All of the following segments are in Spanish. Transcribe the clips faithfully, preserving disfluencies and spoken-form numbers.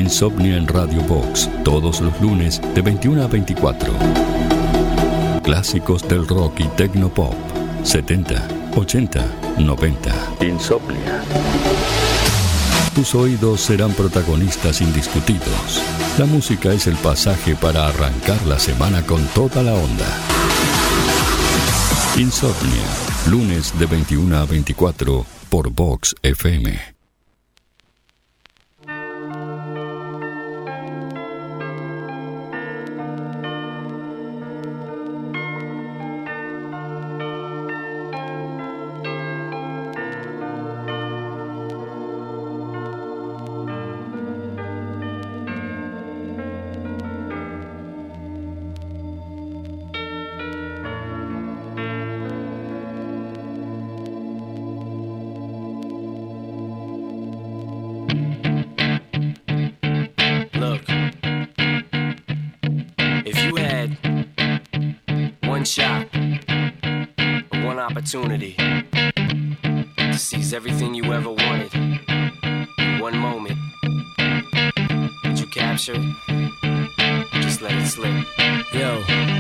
Insomnia en Radio Box, todos los lunes de veintiuna a veinticuatro. Clásicos del rock y tecnopop, setenta, ochenta, noventa. Insomnia. Tus oídos serán protagonistas indiscutidos. La música es el pasaje para arrancar la semana con toda la onda. Insomnia, lunes de veintiuna a veinticuatro por Vox F M. Opportunity to seize everything you ever wanted in one moment. Did you capture it? Just let it slip. Yo.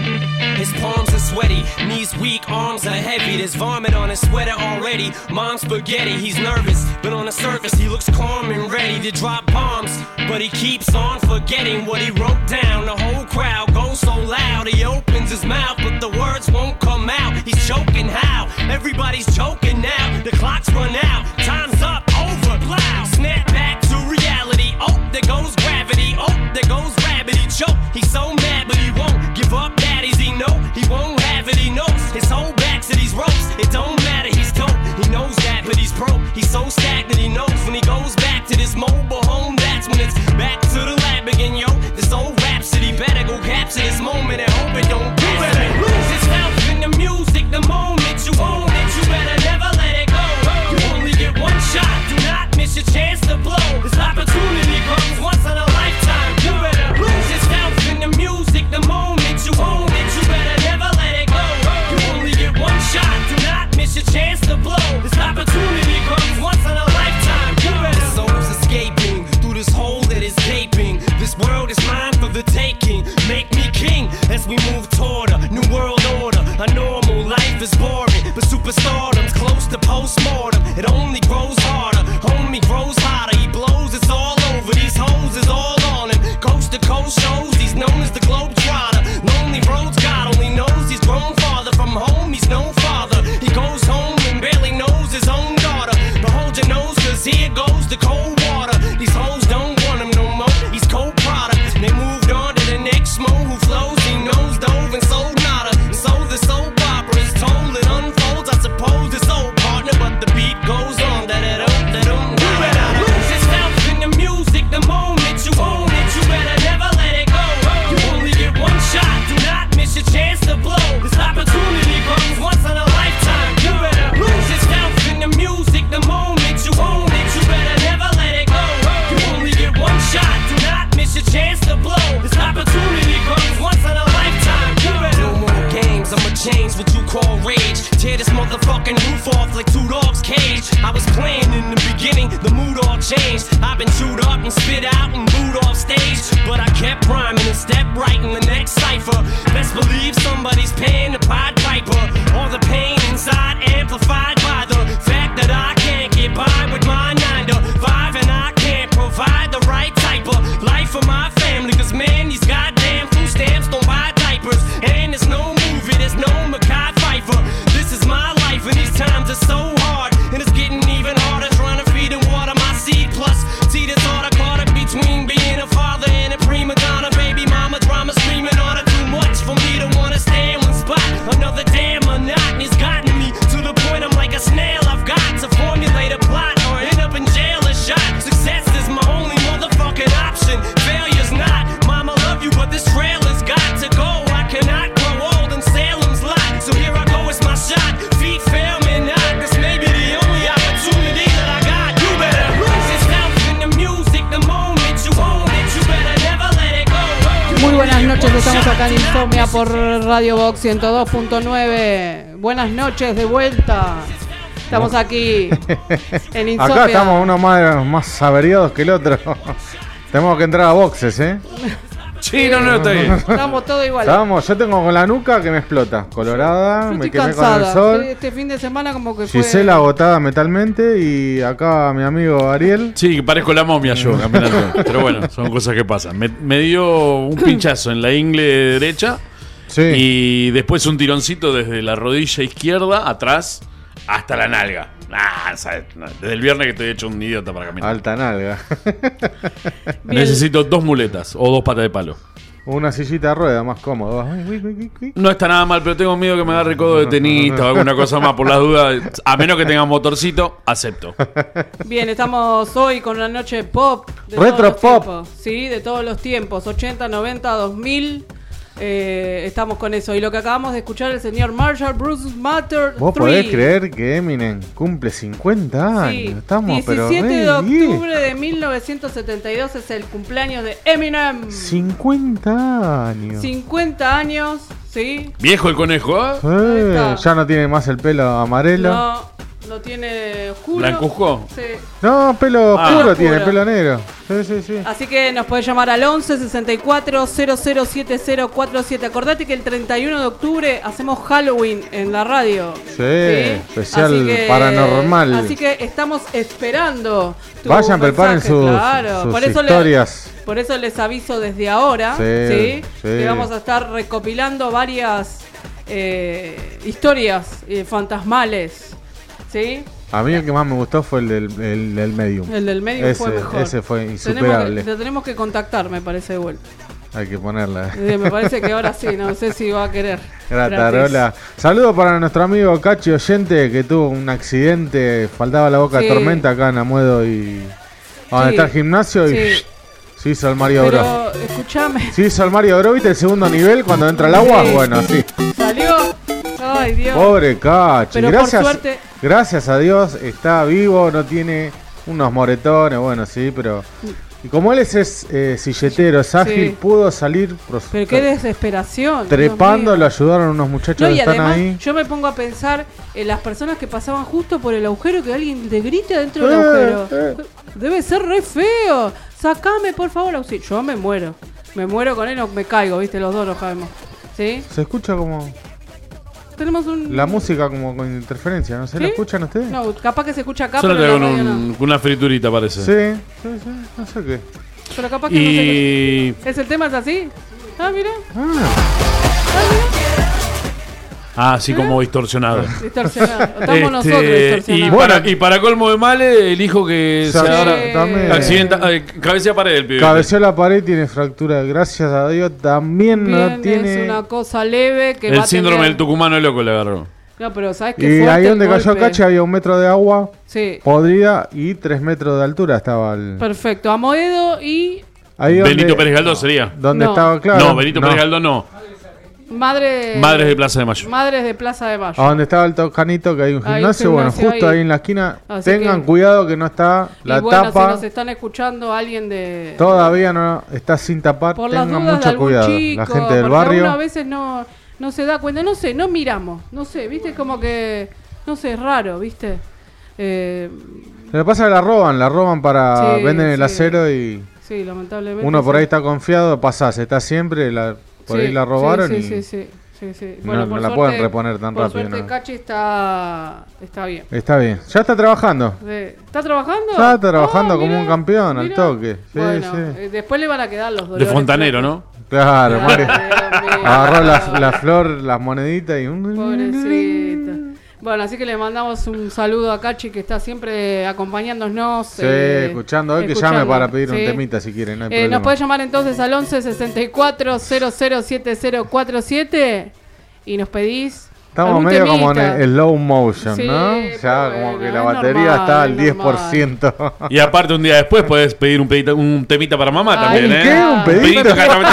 His palms are sweaty, knees weak, arms are heavy. There's vomit on his sweater already. Mom's spaghetti, he's nervous, but on the surface he looks calm and ready to drop bombs. But he keeps on forgetting what he wrote down. The whole crowd goes so loud, he opens his mouth, but the words won't come out. He's choking how? Everybody's choking now. The clock's run out, time's up, over, plow. Snap back to reality, oh, there goes gravity. Oh, there goes rabbit, he choke. He's so mad, but he won't give up. Daddies, he know he won't have it, he knows. His whole back to these ropes, it don't matter, he's dope. He knows that, but he's broke. He's so stagnant, he knows when he goes back to this mobile home, that's when it's back to the lab again, yo. This old rhapsody better go capture this moment and hope it don't pass. You better lose yourself in the music the moment you own it. You better never let it go. You only get one shot, do not miss your chance to blow. This opportunity comes once in a lifetime. You better lose yourself in the music the moment you own it. You better never let it go. You only get one shot, do not miss your chance to blow. This opportunity comes once in a lifetime. You better. Souls escaping through this hole that is gaping. This world is mine for the taking. Make me king as we move toward a new world order. A normal life is boring, but superstardom's close to postmortem. It only grows harder, homie grows hotter. He blows, it's all over. These hoes is all on him. Coast to coast shows, he's known as the Globetrotter. Lonely roads, God only knows he's grown farther from home. He's no father. He goes home and barely knows his own daughter. But hold your nose, cause here goes the cold water. These hoes don't want him no more. He's cold product. They moved on to the next mo who flows. He knows dove and sold nada. And so the soap opera is told. It unfolds. I suppose it's old partner, but the beat goes on. Da da da da da. You better lose yourself in the music the moment you own it. You better never let it go. You only get one shot. Do not miss your chance to blow. This opportunity comes once in a lifetime. You better lose yourself in the music the moment you own it. You better never let it go. You only get one shot. Do not miss your chance to blow. This opportunity comes once in a lifetime. You better. No more games. I'ma change what you call rage. Tear this motherfucking roof off like two dogs' cage. I was playing in the beginning, the mood all changed. I've been chewed up and spit out and booed off stage, but I kept rhyming and stepped right in the next cipher. Best believe somebody's paying the Pied Piper. All the pain inside amplified by the fact that I can't get by with my nine to five, and I can't provide the right type of life for my family. Cause man, these goddamn food stamps don't buy diapers, and there's no movie, there's no Mackay Pfeiffer. This is my life and these times are so hard, and it's getting even harder trying to feed and water my seed. Plus, see this order caught up between being a father and a prima donna. Baby mama drama screaming order too much for me to wanna stay in one spot. Another damn monotony's gotten me to the point I'm like a snail. I've got to formulate a plot or end up in jail or shot. Success is my only motherfucking option. Failure's not. Mama love you, but this trailer's got to go. I cannot grow old in Salem's lot, so here I go, it's my shot. Feet fail me not. This may be the only opportunity that I got. You better lose yourself in the music the moment you own it. You better never let it go. Muy buenas noches, estamos acá en Insomnia por Radio Box ciento dos punto nueve. Buenas noches de vuelta. Estamos aquí en Insomnia. Acá estamos uno más, más averiados que el otro. Tenemos que entrar a boxes, ¿eh? Sí, no, no, está bien. Estamos todos iguales. Estamos, yo tengo con la nuca que me explota. Colorada, Yo me estoy quemé cansada. con el sol. Este, este fin de semana como que fue... Gisela agotada metalmente y acá mi amigo Ariel. Sí, parezco la momia yo caminando. Pero bueno, son cosas que pasan. Me, me dio un pinchazo en la ingle derecha. Sí. Y después un tironcito desde la rodilla izquierda atrás hasta la nalga. Ah, ¿sabes? Desde el viernes que estoy hecho un idiota para caminar. Alta nalga. Necesito dos muletas o dos patas de palo. Una sillita de rueda más cómodo. No está nada mal, pero tengo miedo que me agarre codo de tenista o alguna cosa más por las dudas. A menos que tenga motorcito, acepto. Bien, estamos hoy con una noche pop. De Retro todos los pop. tiempos. Sí, de todos los tiempos. ochenta, noventa, dos mil. Eh, estamos con eso. Y lo que acabamos de escuchar el señor Marshall Bruce Matter. ¿Vos podés creer que Eminem cumple cincuenta años? Sí, Estamos, pero diecisiete de re octubre de mil novecientos setenta y dos es el cumpleaños de Eminem. cincuenta años. cincuenta años, ¿sí? Viejo el conejo, ¿eh? Eh, está. ya no tiene más el pelo amarelo. No, No, lo tiene oscuro. ¿Blancuzco? Sí. pelo Ah. oscuro Oscuro. tiene, pelo negro. Sí, sí, sí. Así que nos podés llamar al once sesenta y cuatro cero cero siete cero cuatro siete. Acordate que el treinta y uno de octubre hacemos Halloween en la radio. Sí, especial Así que- paranormal. Así que estamos esperando. tu Vayan, preparen mensaje, sus, claro. sus Por eso le- historias. Por eso les aviso desde ahora, Sí, ¿sí? sí. Que vamos a estar recopilando varias eh, historias eh, fantasmales, ¿sí? A mí el que más me gustó fue el del, el del Medium. El del medio ese, fue mejor. Ese fue Tenemos insuperable. que, lo tenemos que contactar, me parece, de vuelta. Hay que ponerla. Eh, me parece que ahora sí, no sé si va a querer. Gratarola. Saludos para nuestro amigo Cachi Oyente que tuvo un accidente. Faltaba la boca Sí. de tormenta acá en Amuedo y. Donde Sí. está el gimnasio y. Sí. Se hizo el Mario Bros. Pero, escúchame, Se hizo el Mario Bros. ¿Viste el segundo nivel cuando entra el agua? Sí. Bueno, sí. salió. Ay, Dios. Pobre Cachi. Pero por Gracias, suerte- gracias a Dios está vivo, no tiene unos moretones, bueno, sí, pero. Y como él es, es eh, silletero, es ágil, Sí. pudo salir pros- Pero qué desesperación. trepando, Dios lo mío. ayudaron unos muchachos No, que y están además ahí. yo me pongo a pensar en las personas que pasaban justo por el agujero, que alguien le grite dentro del Eh, agujero. eh. Debe ser re feo. Sacame, por favor, auxilio. Yo me muero. Me muero con él o me caigo, viste, los dos nos caemos. ¿Sí? Se escucha como Tenemos un... la música como con interferencia, ¿no se ¿Sí? la escuchan ustedes? No, capaz que se escucha acá, Solo pero te en la con, radio un- no. con una friturita, parece. Sí, sí, sí, no sé qué. Pero capaz que no se Y. escucha. ¿Es el tema es así? Ah, mira. Ah, Ah, así como distorsionado. Distorsionado. Estamos Este, nosotros y, distorsionados. para, Bueno. y para colmo de males, el hijo que Sí. se agarra. también. Accidenta, eh, cabecea pared el pibe. Cabeció la pared, tiene fractura, gracias a Dios. También Bien, no tiene. es una cosa leve que va El a síndrome tener- del tucumano loco le agarró. No, pero ¿sabes qué Y fuerte ahí el donde cayó golpe? Cachi había un metro de agua Sí, podrida y tres metros de altura estaba el. perfecto. Amoedo y Ahí donde, Benito Pérez Galdós sería. donde No. estaba claro. no, Benito Pérez Galdós no. Madre... Madres de Plaza de Mayo. Madres de Plaza de Mayo. A donde estaba el Toscanito, que hay un Hay un gimnasio, bueno, gimnasio justo ahí. ahí en la esquina. Así Tengan que- cuidado que no está la y bueno, tapa. si nos están escuchando alguien de... Todavía no está sin tapar. por las Tengan dudas de mucho algún cuidado. chico, La gente del porque barrio. uno a veces no, no se da cuenta, no sé, no miramos, no sé, viste, como que, no sé, es raro, viste. Eh, Lo que pasa es que la roban, la roban para. Sí, venden el sí. acero y sí, lamentablemente. uno por sí. ahí está confiado, pasás, está siempre, la, por Sí, ahí la robaron sí, y. sí, sí, sí, sí, sí. No- Bueno, no por la suerte- pueden reponer tan por rápido, suerte ¿no? Cachi está, está bien. Está bien. Ya está trabajando. Sí. ¿Está trabajando? Ya está trabajando Ah, como mirá, un campeón, al mirá. toque. Sí, bueno, sí. eh, después le van a quedar los De dolores. fontanero, ¿no? Claro, Ay, Mario. Dios mío. Agarró la, la flor, las moneditas y un. Pobrecita. Bueno, así que le mandamos un saludo a Cachi que está siempre acompañándonos. Sí, eh, escuchando. Hoy que escuchando, llame para pedir un sí. temita si quiere, no hay Eh, problema. nos puede llamar entonces al once sesenta y cuatro cero cero siete cero cuatro siete y nos pedís. Estamos algún medio como en temita. el slow motion, Sí, ¿no? pero Ya bueno, como que es la batería normal, está al es diez por ciento. Y aparte, un día después podés pedir un, pedita- un temita para mamá Ay, también, ¿eh? ¿qué? ¿Un pedito?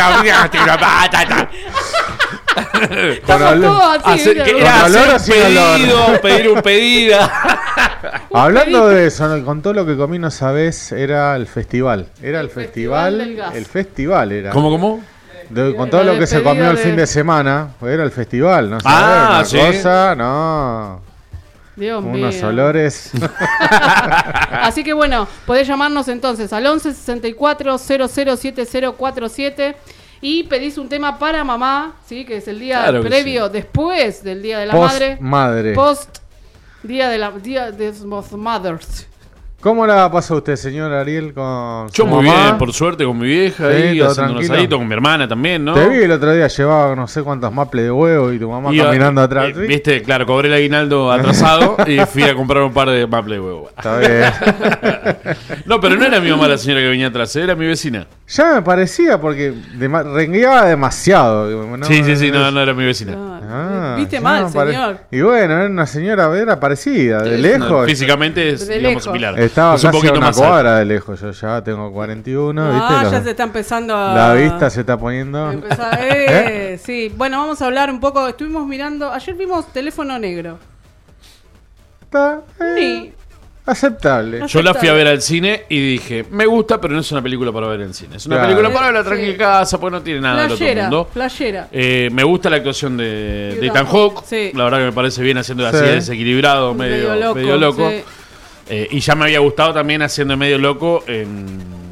Estamos Con todos así. Hacer, ¿viste? que ¿Con era olor hacer o sin un olor? pedido, pedir un pedido. Hablando de eso, ¿no? Con todo lo que comí, no sabés, era el festival. Era el, El festival del festival. gas. El festival era. ¿Cómo, cómo? De- con La todo lo que se despedida comió el de- fin de semana, era el festival, ¿no? Ah, Una sí. cosa, no. Dios mío. Unos olores. Así que bueno, podés llamarnos entonces al once sesenta y cuatro cero cero siete cero cuatro siete y pedís un tema para mamá, ¿sí? Que es el día Claro que previo, sí. después del Día de la Post Madre. madre. Post Día de la Día de los Mothers. ¿Cómo la pasó usted, señor Ariel, con su Yo muy mamá? bien, por suerte, con mi vieja Sí, ahí, todo haciendo un tranquilo. asadito, con mi hermana también, ¿no? Te vi el otro día, llevaba no sé cuántos maples de huevo y tu mamá Iba- caminando atrás. eh, ¿sí? Viste, claro, cobré el aguinaldo atrasado y fui a comprar un par de maple de huevo. Está bien. No, pero no era mi mamá la señora que venía atrás, era mi vecina. Ya me parecía porque dema- rengueaba demasiado. digo, no, sí, sí, sí, no, no era mi vecina. Ah, Viste ya mal, me pare- señor. Y bueno, era una señora era parecida, de No, lejos. físicamente es, De digamos, lejos. similar. Estaba es un casi a poquito una más alta. cuadra de lejos. Yo ya tengo cuarenta y uno, Ah, ¿viste? ya Los- se está empezando a... La vista se está poniendo. Empezá- eh, sí, bueno, vamos a hablar un poco. Estuvimos mirando. Ayer vimos Teléfono Negro. Está eh, Ni- aceptable. Yo la fui a ver al cine y dije, me gusta, pero no es una película para ver en cine. Es una Claro. película para verla Sí. tranquila en casa, pues no tiene nada del otro Playera, mundo. playera. Eh, me gusta la actuación de, Yo de Ethan tampoco. Hawke. Sí. La verdad que me parece bien haciendo Sí. así de desequilibrado, medio, medio loco. sí. Eh, y ya me había gustado también haciendo de medio loco en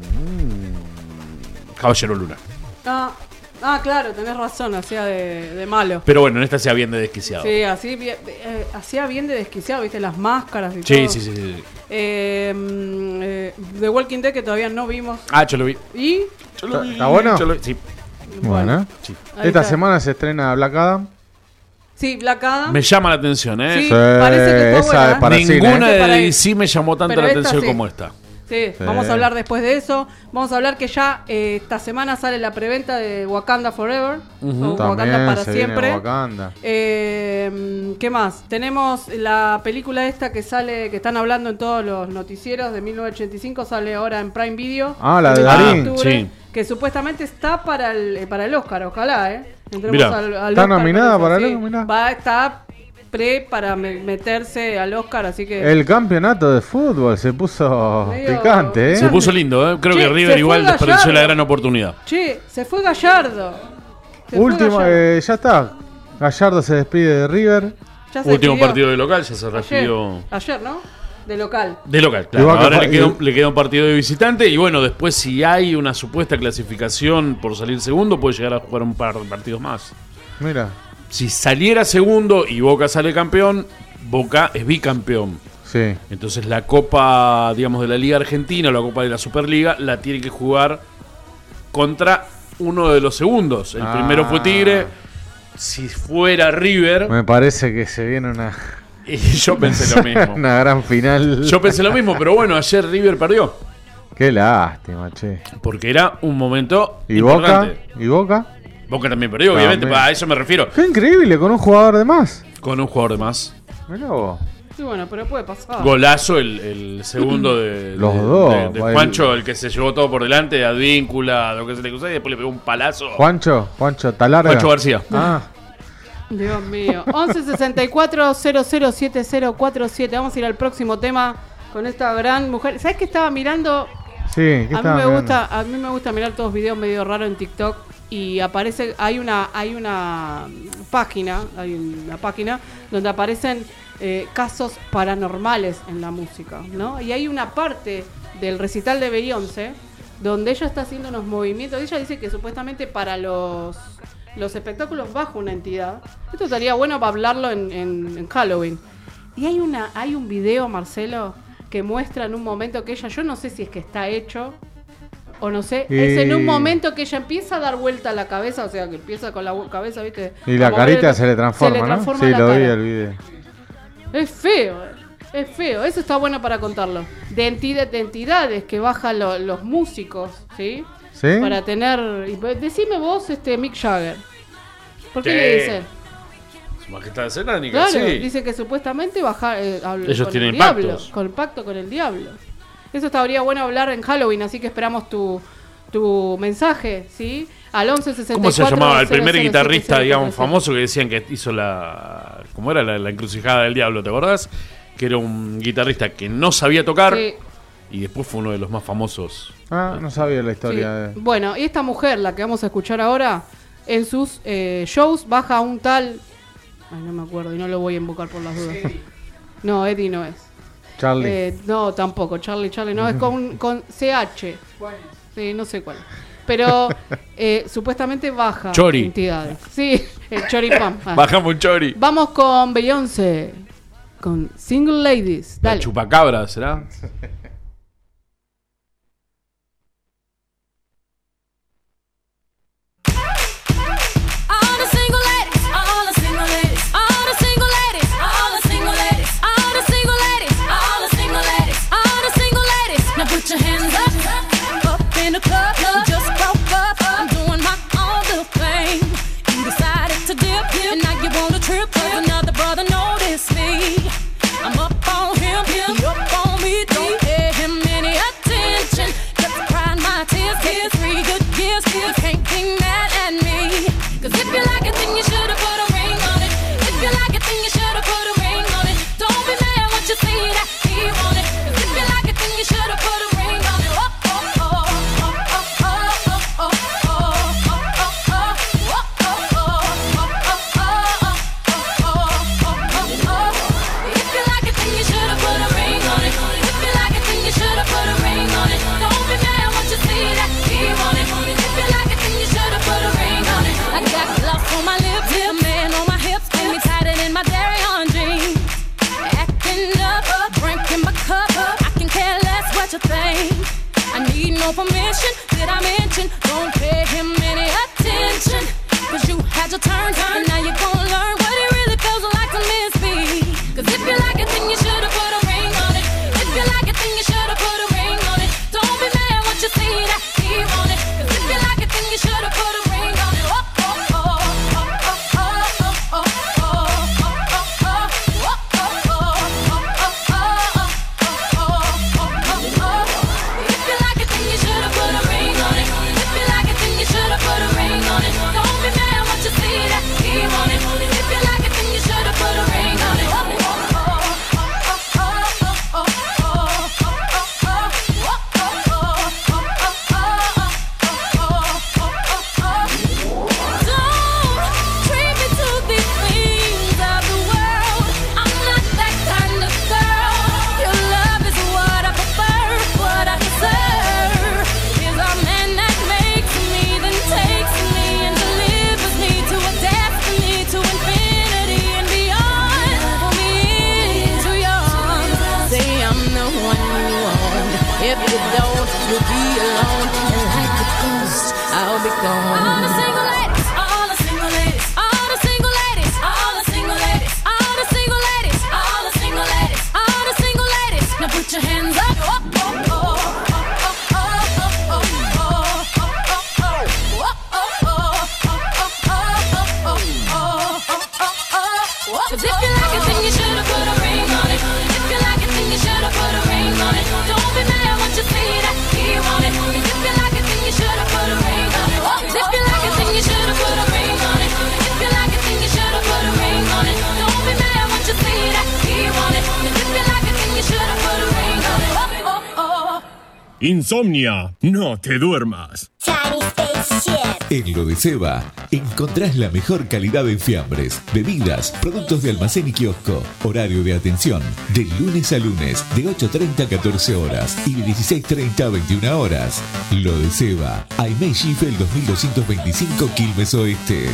mm, Caballero Luna. Ah, ah, claro, tenés razón, hacía de, de malo. Pero bueno, en esta sea bien de desquiciado. Sí, así bien, eh, hacía bien de desquiciado, viste, las máscaras y Sí, todo. sí, sí, sí. Eh, mm, eh, The Walking Dead, que todavía no vimos. Ah, yo lo vi. Y, Yo lo ¿Está- vi. está bueno? Yo lo vi. Sí. Bueno, Sí. ahí esta está. semana se estrena Black Adam. Sí, Black Adam. Me llama la atención, ¿eh? Sí, parece que está esa buena. es para Ninguna cine, ¿eh? de Para ir. D C me llamó tanto Pero la esta atención sí. como esta. Sí, Sí. vamos a hablar después de eso. Vamos a hablar que ya eh, esta semana sale la preventa de Wakanda Forever. O Wakanda También para se viene siempre. Wakanda. Eh, ¿Qué más? Tenemos la película esta que sale, que están hablando en todos los noticieros de mil novecientos ochenta y cinco, sale ahora en Prime Video. Ah, la de El Darín. octubre, Sí. que supuestamente está para el, eh, para el Oscar, ojalá, ¿eh? Entremos Mirá. al- al ¿Está Oscar nominada con eso, para el sí. Oscar? Mirá. Va a estar pre para me- meterse al Oscar, así que... El campeonato de fútbol se puso Medio- picante, ¿eh? Se puso lindo, ¿eh? Creo Che, que se River fue igual desperdició Gallardo. la gran oportunidad. Che, se fue Gallardo. Se fue Último, Gallardo. eh, ya está. Gallardo se despide de River. Ya se Último despidió. partido de local, ya se Ayer, refirió. ayer, ¿no? De local. De local, claro. Igual que Ahora fa- le queda, un- y- le queda un partido de visitante y bueno, después si hay una supuesta clasificación por salir segundo, puede llegar a jugar un par de partidos más. Mira, Si saliera segundo y Boca sale campeón, Boca es bicampeón. sí. Entonces la Copa, digamos, de la Liga Argentina o la Copa de la Superliga la tiene que jugar contra uno de los segundos. El Ah. primero fue Tigre. Si fuera River, Me parece que se viene una, y yo pensé lo mismo. una gran final. Yo pensé lo mismo, pero bueno, ayer River perdió. Qué lástima, che. Porque era un momento ¿Y Boca? importante. ¿Y Boca? Boca también perdió, También. obviamente, a eso me refiero. Qué increíble, con un jugador de más. Con un jugador de más. Mirá vos. Sí, bueno, pero puede pasar. Golazo el, el segundo de, Los de- dos, de, de el- Juancho, el que se llevó todo por delante, Advíncula, lo que se le cruzó y después le pegó un palazo. Juancho, Juancho Talarga. Juancho García. Ah, Dios mío. once sesenta y cuatro cero cero siete cero cuatro siete. Vamos a ir al próximo tema con esta gran mujer. ¿Sabes qué estaba mirando? sí, ¿qué A mí estaba me mirando? gusta, a mí me gusta mirar todos videos medio raros en TikTok y aparece, hay una, hay una página, hay una página donde aparecen eh, casos paranormales en la música, ¿no? Y hay una parte del recital de Beyoncé donde ella está haciendo unos movimientos. Ella dice que supuestamente para los los espectáculos bajo una entidad. Esto estaría bueno para hablarlo en, en- en Halloween. Y hay una, hay un video, Marcelo, que muestra en un momento que ella, yo no sé si es que está hecho o no sé, Y- es en un momento que ella empieza a dar vuelta a la cabeza, o sea, que empieza con la vu- cabeza, ¿viste? Y la A mover carita el- se le transforma, se le ¿no? transforma Sí, la lo vi cara. el video. Es feo, eh. Es feo, eso está bueno para contarlo. De, entidad- de entidades que bajan lo- los músicos, ¿sí? ¿Sí? Para tener... y pues, decime vos, este Mick Jagger. ¿Por qué Sí. le dicen? Su majestad cerámica, Claro, sí. dice que supuestamente bajar eh, habl- Ellos con tienen el diablo, pactos. con pacto con el diablo. Eso estaría bueno hablar en Halloween, así que esperamos tu, tu mensaje, ¿sí? Al once sesenta y cuatro ¿Cómo se llamaba? El cero primer cero guitarrista, siete cero digamos, cuatro siete. famoso que decían que hizo la... ¿Cómo era? La, la encrucijada del diablo, ¿te acordás? Que era un guitarrista que no sabía tocar Sí, y después fue uno de los más famosos. Ah, no sabía la sí. historia de... Bueno, y esta mujer, la que vamos a escuchar ahora, en sus eh, shows baja un tal... Ay, no me acuerdo y no lo voy a invocar por las dudas. No, Eddie no es. Charlie. Eh, no, tampoco. Charlie, Charlie no. Es con, con C H. Sí, no sé cuál. Pero eh, supuestamente baja Chori. entidades. Sí, el choripán. Ah. Bajamos un chori. Vamos con Beyoncé. Con Single Ladies. La Dale. chupacabra, ¿será? Permission, did I mention? Don't pay him any attention. Cause you had your turn, and now you're gonna learn what it really feels like to miss me. Cause if you like it, then you should've put a ring on it. If you like it, then you should've put a ring on it. Don't be mad when you see that he want it. Cause if you like it, then you should've put a ring on it. Oh, oh, oh, oh, oh, oh, oh, oh, Insomnia, no te duermas. En Lo de Seba encontrás la mejor calidad en fiambres, bebidas, productos de almacén y kiosco. Horario de atención de lunes a lunes de ocho treinta a catorce horas y de dieciséis treinta a veintiuna horas. Lo de Seba, Aimee Schiffel dos mil doscientos veinticinco Quilmes Oeste.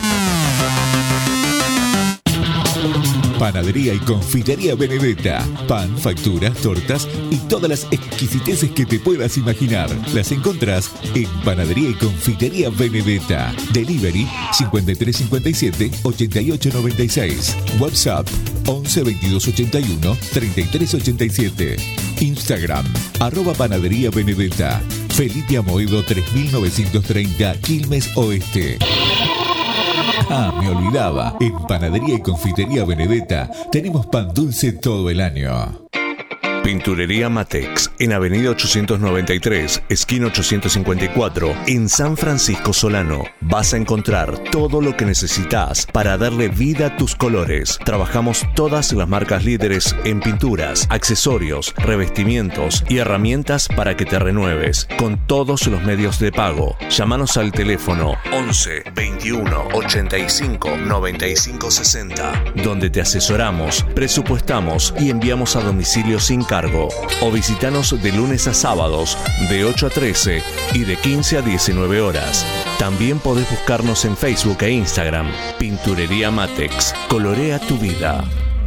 Panadería y Confitería Benedetta. Pan, facturas, tortas y todas las exquisiteces que te puedas imaginar. Las encontrás en Panadería y Confitería Benedetta. Delivery cincuenta y tres cincuenta y siete ochenta y ocho noventa y seis. WhatsApp once veintidós ochenta y uno treinta y tres ochenta y siete. Instagram arroba Panadería Benedetta. Felipe Amoedo tres mil novecientos treinta Quilmes Oeste. Ah, me olvidaba. En Panadería y Confitería Benedetta tenemos pan dulce todo el año. Pinturería Matex, en Avenida ochocientos noventa y tres, esquina ochocientos cincuenta y cuatro, en San Francisco Solano. Vas a encontrar todo lo que necesitas para darle vida a tus colores. Trabajamos todas las marcas líderes en pinturas, accesorios, revestimientos y herramientas para que te renueves, con todos los medios de pago. Llámanos al teléfono once veintiuno ochenta y cinco noventa y cinco sesenta, donde te asesoramos, presupuestamos y enviamos a domicilio sin cargo. O visitanos de lunes a sábados de ocho a trece y de quince a diecinueve horas. También podés buscarnos en Facebook e Instagram. Pinturería Matex. Colorea tu vida.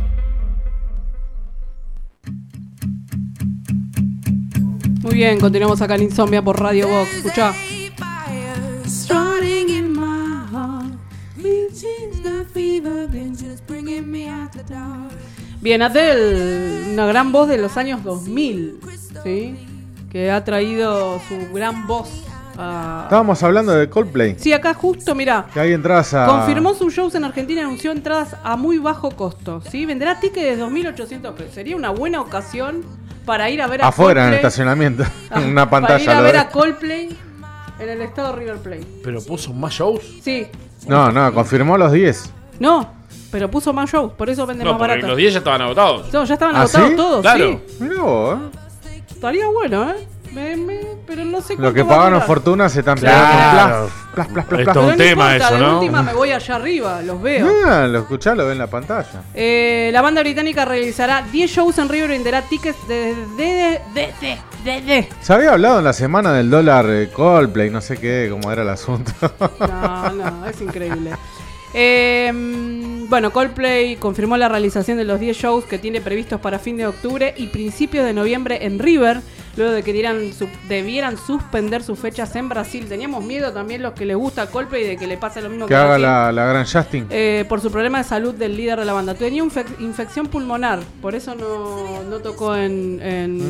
Muy bien, continuamos acá en Insomnia por Radio Box. Escuchá. Bien, Adele, una gran voz de los años dos mil, ¿sí? Que ha traído su gran voz a... Estábamos hablando de Coldplay. Sí, acá justo, mirá. Que hay entradas a... Confirmó sus shows en Argentina y anunció entradas a muy bajo costo, ¿sí? Venderá tickets de dos mil ochocientos pesos. Sería una buena ocasión para ir a ver a Afuera, Coldplay. en el estacionamiento. Ah, una pantalla. Para ir a ver de... a Coldplay en el estado River Plate. ¿Pero puso más shows? Sí. No, no, confirmó los diez. No, pero puso más shows, por eso vende No, más porque barato. los diez ya estaban agotados. No, ya estaban ¿Ah, agotados sí? todos, Claro. sí. Mirá vos, ¿eh? Estaría bueno, ¿eh? Me, me, pero no sé Lo cuánto que va a pagaron durar. fortuna se están Claro. pegando. Plas, plas, plas, Esto plas, es un Pero no tema importa, eso, de ¿no? última me voy allá arriba, los veo. Ah, lo escuchá, lo ve en la pantalla. Eh, la banda británica realizará diez shows en River y venderá tickets de... de, de, de, de, de, de. Se había hablado en la semana del dólar eh, Coldplay, no sé qué, cómo era el asunto. No, no, es increíble. Eh, bueno, Coldplay confirmó la realización de los diez shows que tiene previstos para fin de octubre y principios de noviembre en River, luego de que dieran su, debieran suspender sus fechas en Brasil. Teníamos miedo también los que les gusta Coldplay de que le pase lo mismo que, Que haga Brasil, la, la gran Justin. eh, por su problema de salud del líder de la banda. Tenía infe- infección pulmonar, por eso no, no tocó en,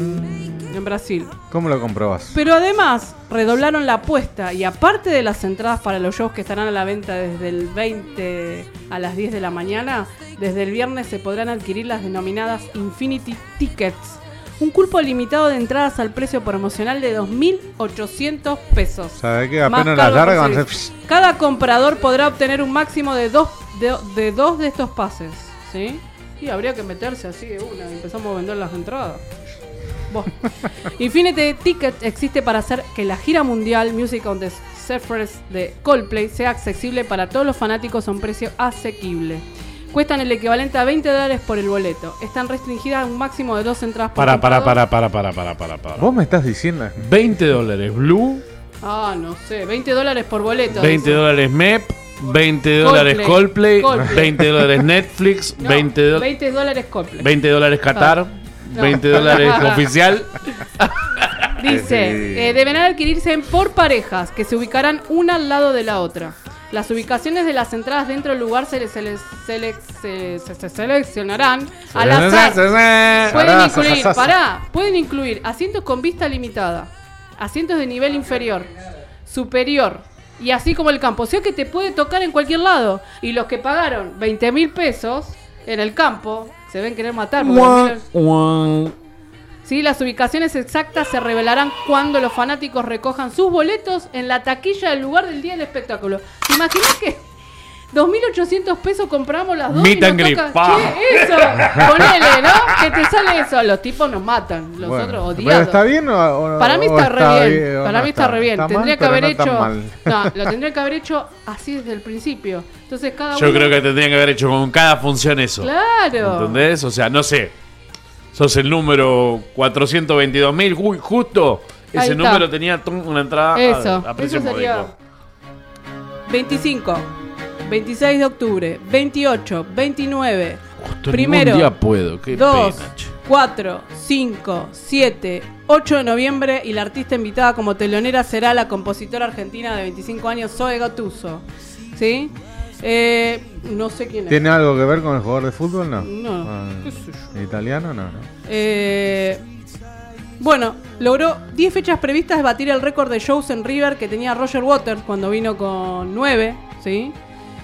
en, en Brasil. ¿Cómo lo comprobás? Pero además redoblaron la apuesta y aparte de las entradas para los shows que estarán a la venta desde el veinte a las diez de la mañana, desde el viernes se podrán adquirir las denominadas Infinity Tickets, un cupo limitado de entradas al precio promocional de dos mil ochocientos pesos. ¿Sabés qué? Más Apenas las cargo largas por van a servicio. ser... Cada comprador podrá obtener un máximo de dos de, de dos de estos pases, ¿sí? Y habría que meterse así de una y empezamos a vender las entradas. Bueno. Infinity Ticket existe para hacer que la gira mundial Music on the Surface de Coldplay sea accesible para todos los fanáticos a un precio asequible. Cuestan el equivalente a veinte dólares por el boleto. Están restringidas a un máximo de dos entradas por Para, para, comprador. para, para, para, para, para, para. ¿Vos me estás diciendo? veinte dólares Blue, Ah, no sé, veinte dólares por boleto. veinte dice. dólares M E P, veinte dólares Coldplay, Coldplay. veinte dólares Netflix, No, veinte, do- veinte dólares Coldplay. veinte dólares Qatar, No. veinte dólares oficial. Dice, eh, deberán adquirirse por parejas que se ubicarán una al lado de la otra. Las ubicaciones de las entradas dentro del lugar se, les- se, les- se, les- se- se- se seleccionarán al azar. Pueden Pará, incluir, sajasaza. pará, pueden incluir asientos con vista limitada, asientos de nivel inferior, superior y así como el campo. O sea que te puede tocar en cualquier lado. Y los que pagaron veinte mil pesos en el campo se ven querer matar. porque miren- Sí, las ubicaciones exactas se revelarán cuando los fanáticos recojan sus boletos en la taquilla del lugar del día del espectáculo. ¿Te imaginas que dos mil ochocientos pesos compramos las dos Meet y nos and greet, toca? pa. Che, eso, ponele, ¿no? Que te sale eso. Los tipos nos matan, los Bueno, otros ¿pero odiados. ¿está bien o, o- Para mí o está re bien, bien o para no mí está re bien. Está Tendría mal, que haber pero no tan hecho, mal. no, lo tendría que haber hecho así desde el principio. Entonces cada Yo uno, creo que tendrían que haber hecho con cada función eso. claro. ¿Entendés? O sea, no sé. Sos el número cuatrocientos veintidós mil, uy, justo. Ahí Ese está. número tenía tum, una entrada Eso, a, a precio eso sería módico. veinticinco, veintiséis de octubre, veintiocho, veintinueve, Justo primero, ningún día puedo, qué dos, pena, che. cuatro, cinco, siete, ocho de noviembre y la artista invitada como telonera será la compositora argentina de veinticinco años, Zoe Gattuso. ¿Sí? Eh, no sé quién es. ¿Tiene algo que ver con el jugador de fútbol? No. No, Ah, qué sé yo. ¿Italiano? No, no. Eh, bueno, logró diez fechas previstas de batir el récord de shows en River que tenía Roger Waters cuando vino con nueve, ¿sí?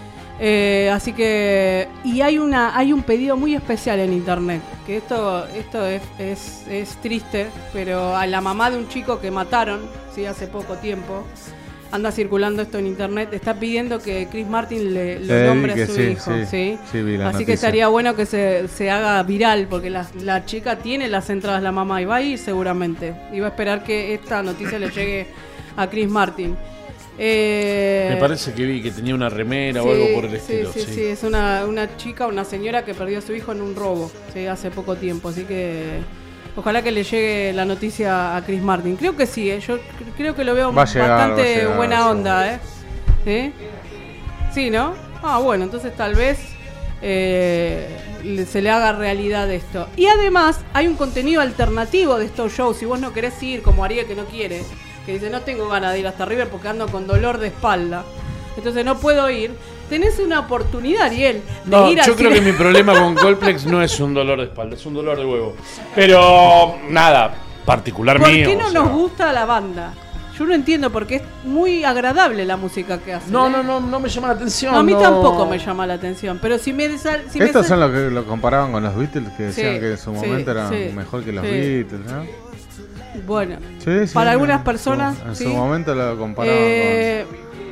Eh, así que y hay una hay un pedido muy especial en internet, que esto esto es, es, es triste, pero a la mamá de un chico que mataron, sí, hace poco tiempo, anda circulando esto en internet, está pidiendo que Chris Martin le, lo Eh, nombre que a su sí, hijo, sí, ¿sí? sí, vi la Así noticia. que estaría bueno que se, se haga viral, porque la, la chica tiene las entradas, la mamá, y va a ir seguramente, y va a esperar que esta noticia le llegue a Chris Martin. Eh, Me parece que vi que tenía una remera sí, o algo por el sí, estilo. Sí, sí, sí, es una, una chica, una señora que perdió a su hijo en un robo, sí, hace poco tiempo, así que ojalá que le llegue la noticia a Chris Martin. Creo que sí, ¿eh? Yo cr- creo que lo veo Va a llegar, bastante va a llegar, buena sí. onda, ¿eh? ¿Sí? Sí, ¿no? Ah, bueno, entonces tal vez eh, le- se le haga realidad esto. Y además hay un contenido alternativo de estos shows. Si vos no querés ir, como Ariel que no quiere, que dice no tengo ganas de ir hasta River porque ando con dolor de espalda, entonces no puedo ir, tenés una oportunidad, Ariel, de No, ir al yo creo cine. que mi problema con Colplex no es un dolor de espalda, es un dolor de huevo. Pero nada, particular ¿Por mío. qué no o sea. nos gusta la banda? Yo no entiendo porque es muy agradable la música que hacen. No, ¿eh? no, no, no me llama la atención. No, a mí no. tampoco me llama la atención, pero si me sal, si me Estos sal- son los que lo comparaban con los Beatles, que decían Sí, que en su sí, momento eran sí, mejor que los sí. Beatles, ¿no? Bueno, Sí, sí, para en algunas su- personas, En sí. su momento lo comparaban Eh,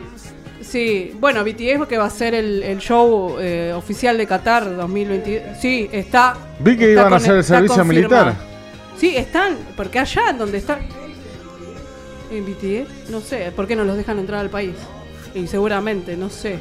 sí, bueno, B T S que va a ser el, el show eh, oficial de Qatar dos mil veinte. Sí, está. con... Vi que está iban a con- hacer el está servicio confirmado. militar. Sí, están, porque allá en donde están. En B T S, no sé, ¿por qué no los dejan entrar al país? Y seguramente, no sé.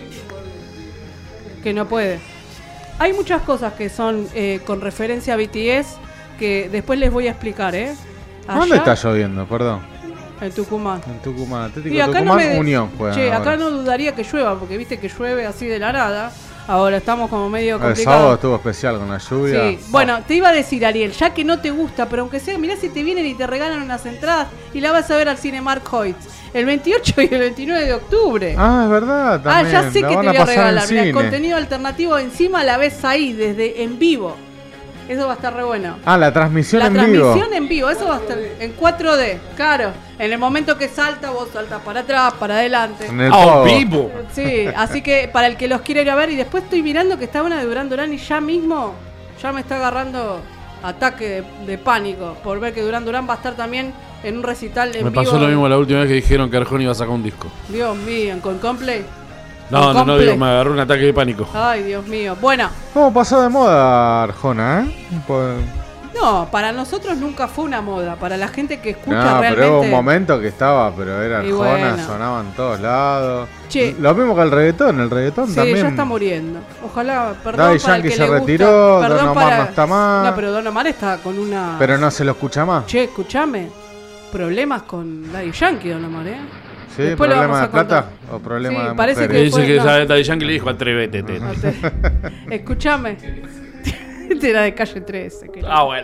Que no puede. Hay muchas cosas que son eh, con referencia a B T S que después les voy a explicar, ¿eh? ¿Dónde Allá, está lloviendo? Perdón. En Tucumán. En Tucumán. Atlético Y acá Tucumán, no me Unión juegan Che, ahora. acá no dudaría que llueva, porque viste que llueve así de la nada. Ahora estamos como medio El sábado complicados. estuvo especial con la lluvia. Sí. Bueno, te iba a decir, Ariel, ya que no te gusta, pero aunque sea, mirá si te vienen y te regalan unas entradas y la vas a ver al Cinemark Hoyts el veintiocho y el veintinueve de octubre. Ah, es verdad. Ah, También. ya sé La que te van voy a pasar en regalar. Mirá, cine. contenido alternativo encima la ves ahí, desde en vivo. Eso va a estar re bueno. Ah, la transmisión La en transmisión vivo. en vivo, eso va a estar en cuatro D, claro. En el momento que salta, vos saltas para atrás, para adelante. En el Ah, pogo. vivo. Sí, así que para el que los quiera ir a ver, y después estoy mirando que está una de Durán Durán y ya mismo ya me está agarrando ataque de, de pánico por ver que Durán Durán va a estar también en un recital en Me vivo. pasó lo mismo la última vez que dijeron que Arjona iba a sacar un disco. Dios mío, con Complay. No, Con no, no, Comple. digo, me agarró un ataque de pánico. Ay, Dios mío. Bueno, ¿Cómo pasó de moda Arjona, eh? Pues- no, para nosotros nunca fue una moda. Para la gente que escucha No, realmente. pero hubo un momento que estaba, pero era Y Arjona, bueno. sonaba en todos lados. Che. Lo mismo que el reggaetón, el reggaetón Sí, también. ya está muriendo. Ojalá, perdón Daddy para el Yankee que se le gusta. retiró, Perdón Don Omar para- no está más. No, pero Don Omar está con una. Pero no se lo escucha más. Che, escúchame. Problemas con Daddy Yankee, Don Omar, ¿eh? ¿Sí? Después lo vamos ¿Problema de a contar. plata o problema Sí, de parece mujeres? Le dice fue- que no. sabe, Daddy Yankee le dijo atrévete. te. Escúchame. Este era de calle trece. que- Ah, bueno.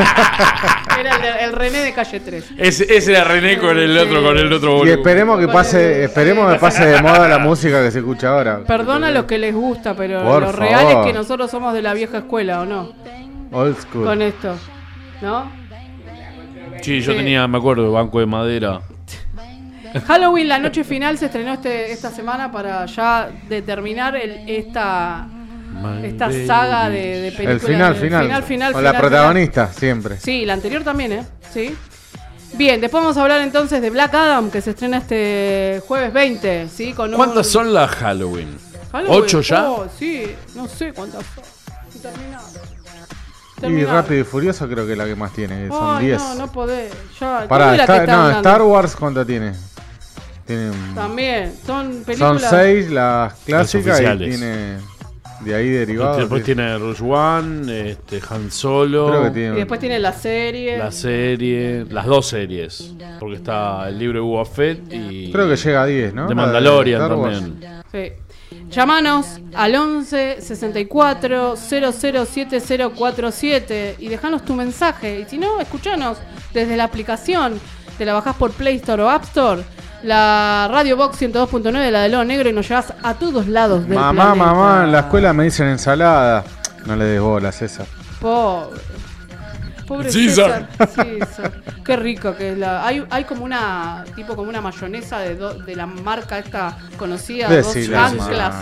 Era el, de- el René de calle trece. Ese, ese era René con el otro, con el otro Y boludo. esperemos que pase, esperemos que pase de moda la música que se escucha ahora. Perdona a los que les gusta, pero Por lo real es favor. que nosotros somos de la vieja escuela, ¿o no? Old school. Con esto. ¿No? Sí, yo Sí. tenía, me acuerdo, banco de madera. Halloween, la noche final, se estrenó este, esta semana para ya determinar el, esta, esta saga de, de películas. El final, de- final. final, final, Con la final, protagonista, siempre. final. Sí, la anterior también, ¿eh? Sí. Bien, después vamos a hablar entonces de Black Adam, que se estrena este jueves veinte, ¿sí? Con un- ¿Cuántas son las Halloween? Halloween. ¿Ocho ya? Oh, sí, no sé cuántas son. Terminado. Y Terminado. Rápido y Furioso creo que es la que más tiene, son Ay, diez. no, no podés. Ya, Pará, ¿dónde es la que Star, están no, dando? Star Wars, ¿cuánto tiene? Tiene un- También, son son películas. seis las clásicas y oficiales. tiene de ahí derivados. Después sí. tiene Rush One, este, Han Solo, Creo que Y tiene. después tiene la serie. la serie, las dos series. Porque está el libro de Boba Fett y Creo que llega a diez, ¿no? de La Mandalorian Star Wars. también. Sí. Llámanos al once sesenta y cuatro cero cero siete cero cuatro siete y dejanos tu mensaje. Y si no, escuchanos desde la aplicación. Te la bajás por Play Store o App Store. La Radio Box ciento dos punto nueve, la de Lo Negro, y nos llevas a todos lados del Mamá, planeta. mamá, en la escuela me dicen ensalada. No le des bola, César. Pobre. Pobre César. César. César. Qué rico que es la. Hay, hay como una. Tipo como una mayonesa de, do- de la marca esta conocida. Dos Decila, anclas. mamá.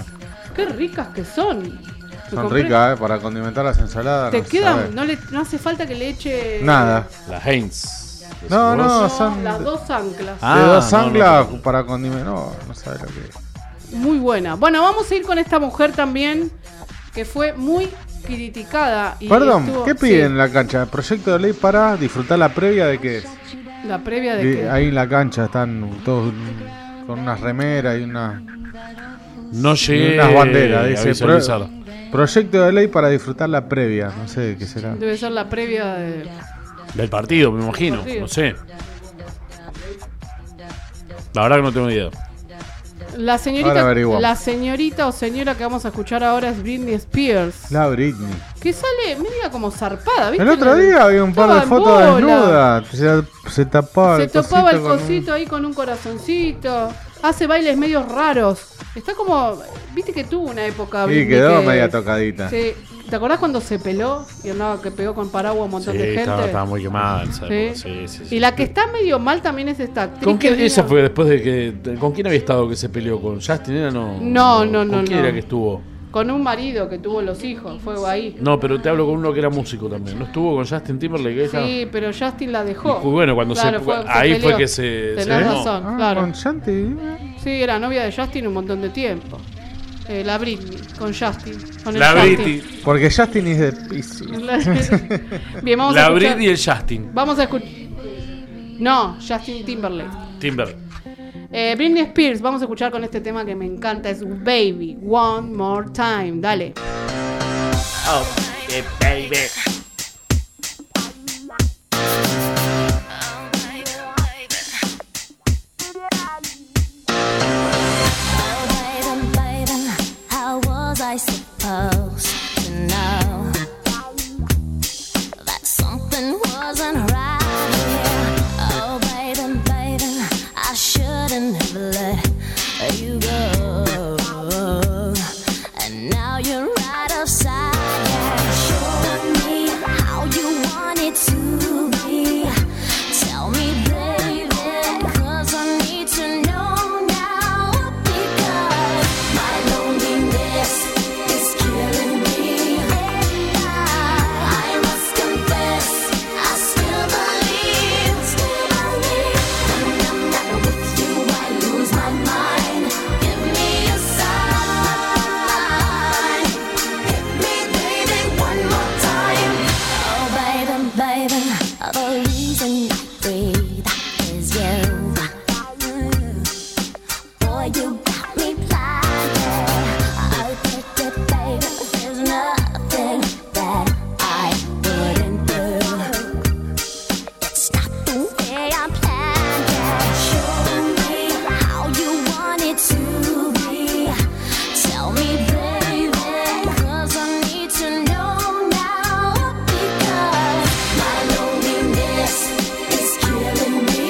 Qué ricas que son. Son ricas, ¿eh? Para condimentar las ensaladas. Te no quedan, no, le, no hace falta que le eche... Nada. La Heinz. No, no, No, son las dos anclas. Ah, de dos no, anclas no. para condimentar. No, no sabes lo que es. Muy buena. Bueno, vamos a ir con esta mujer también, que fue muy criticada. Y Perdón, estuvo- ¿qué piden sí, en la cancha? ¿Proyecto de ley para disfrutar la previa de qué es? la previa de Y que... ahí en la cancha están todos con unas remeras y una, No llegué unas banderas. a Dice visualizar. pro- proyecto de ley para disfrutar la previa. No sé qué será. Debe ser la previa de... Del partido, me imagino. Partido. No sé. La verdad que no tengo idea. La Ahora señorita, averiguamos. la señorita o señora que vamos a escuchar ahora es Britney Spears. La Britney. Que sale media como zarpada, ¿viste? El otro día había un par de Estaba en fotos bola. desnudas. Se, se tapaba Se el topaba el cosito con un- cosito ahí con un corazoncito. Hace bailes medios raros. Está como... Viste que tuvo una época... Sí, Britney, quedó que- media tocadita. Sí. ¿Te acordás cuando se peló? Y andaba que pegó con paraguas un montón Sí, de gente. estaba, estaba muy quemada en esa Sí. época. Sí, sí, sí. Y la que está medio mal también es esta actriz. ¿Con quién? que Esa vino- fue después de que. ¿Con quién había estado que se peleó? ¿Con Justin? ¿Era no? No, no, no, ¿Con quién no. era que estuvo? Con un marido que tuvo los hijos. Fue ahí. No, pero te hablo con uno que era músico también. ¿No estuvo con Justin Timberlake? Esa? Sí, pero Justin la dejó. Y bueno, cuando se- ahí fue peleó. que se- Tenés se armó. razón, Ah, claro. con Shanti. Sí, era novia de Justin un montón de tiempo. Eh, la Britney, con Justin. Con el La Justin. Britney. Porque Justin es de Pisces. Bien, vamos a La escuchar- Britney y el Justin. Vamos a escuchar. No, Justin Timberlake. Timber. Eh, Britney Spears, vamos a escuchar con este tema que me encanta. Es Baby, One More Time. Dale. Oh, baby. How was I supposed to know that something wasn't right here? Oh, baby, baby, I shouldn't have let you go. And now you're right outside. Yeah. Show me how you want it to be. Tell me, baby, 'cause I need to know now. Because my loneliness is killing me. I must confess, I still believe, still believe. When I'm not with you, I lose my mind. Give me a sign. Hit me, baby, one more time. Oh, baby, baby, the reason I breathe is you. Boy, you got me blinded. I picked it, baby. There's nothing that I wouldn't do. It's not the way I planned it. Show me how you want it to be. Tell me, baby, 'cause I need to know now. Because my loneliness is killing me.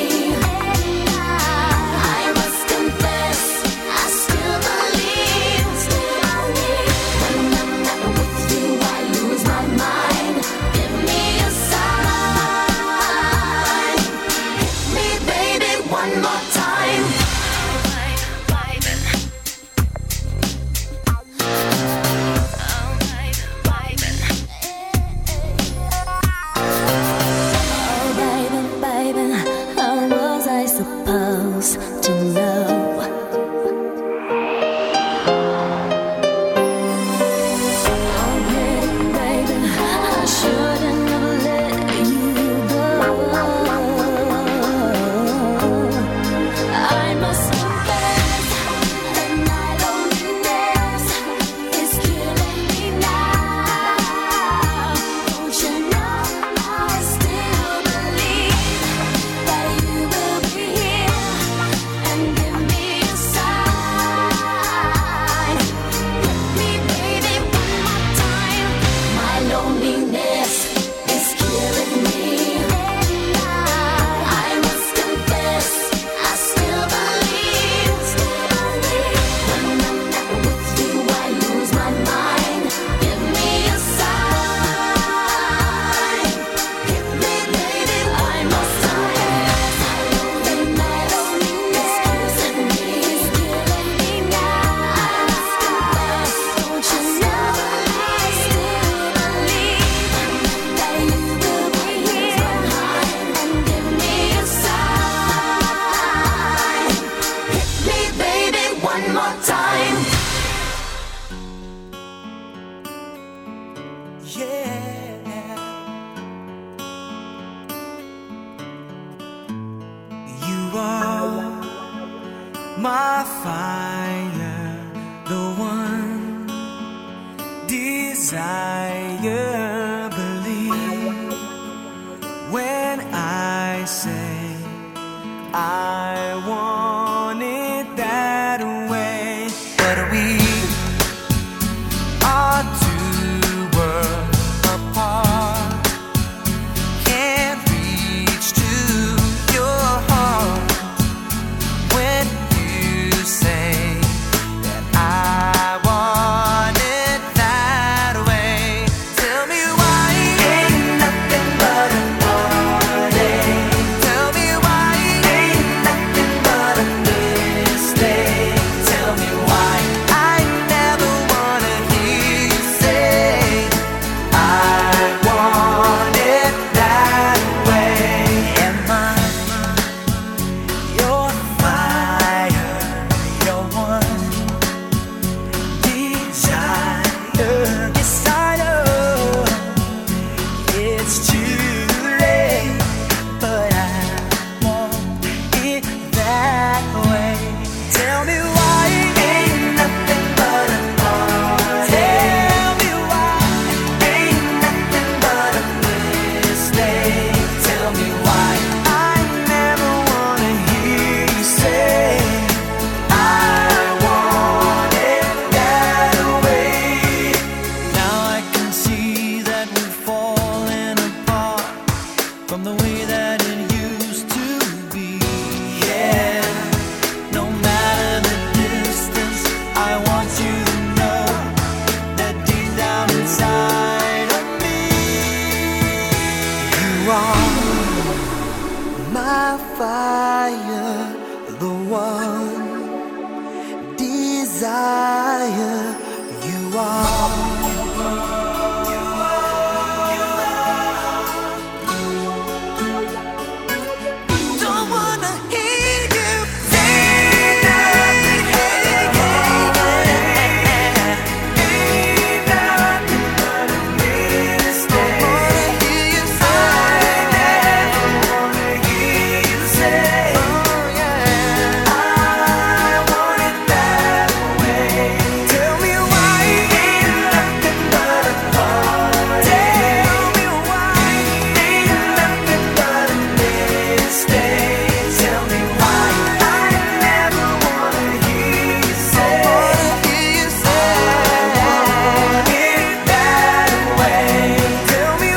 I must confess, I still believe, still believe. When I'm not with you, I lose my mind. Give me a sign. Hit me, baby, one more time. Oh, baby, baby, how was I supposed to know? Oh, baby, baby, I shouldn't have let you go. I must confess that my loneliness is killing me now. Don't you know I still believe that you will be here and give me my fire, the one desire. Believe when I say I want it that way. But we are two worlds apart, can't reach to your heart when you say that I want it that way. Tell me why ain't nothing but a heartache. Tell me why ain't nothing but a mistake. Tell me why I never wanna hear you say I want it that way. Am I your fire, your one desire? Yes, I know it's too late, but I want it that way. Tell me why ain't nothing but a heart. Tell me why ain't nothing but a mistake. Tell me why I never wanna hear you say I want it that way. Now I can see that we're falling apart from the way that it used to be. Yeah, no matter the distance, I want you to know that deep down inside of me, you are my fire, the one desire. You are. Don't wanna hear you say nothing. Ain't nothing but a mistake. Don't wanna hear you say. I never wanna hear you say. Oh yeah, I want it that way. Tell me why ain't nothing but a heart. Tell me why ain't nothing but a mistake. Tell me why I never wanna hear you say. I hear you say I want it that way. Tell me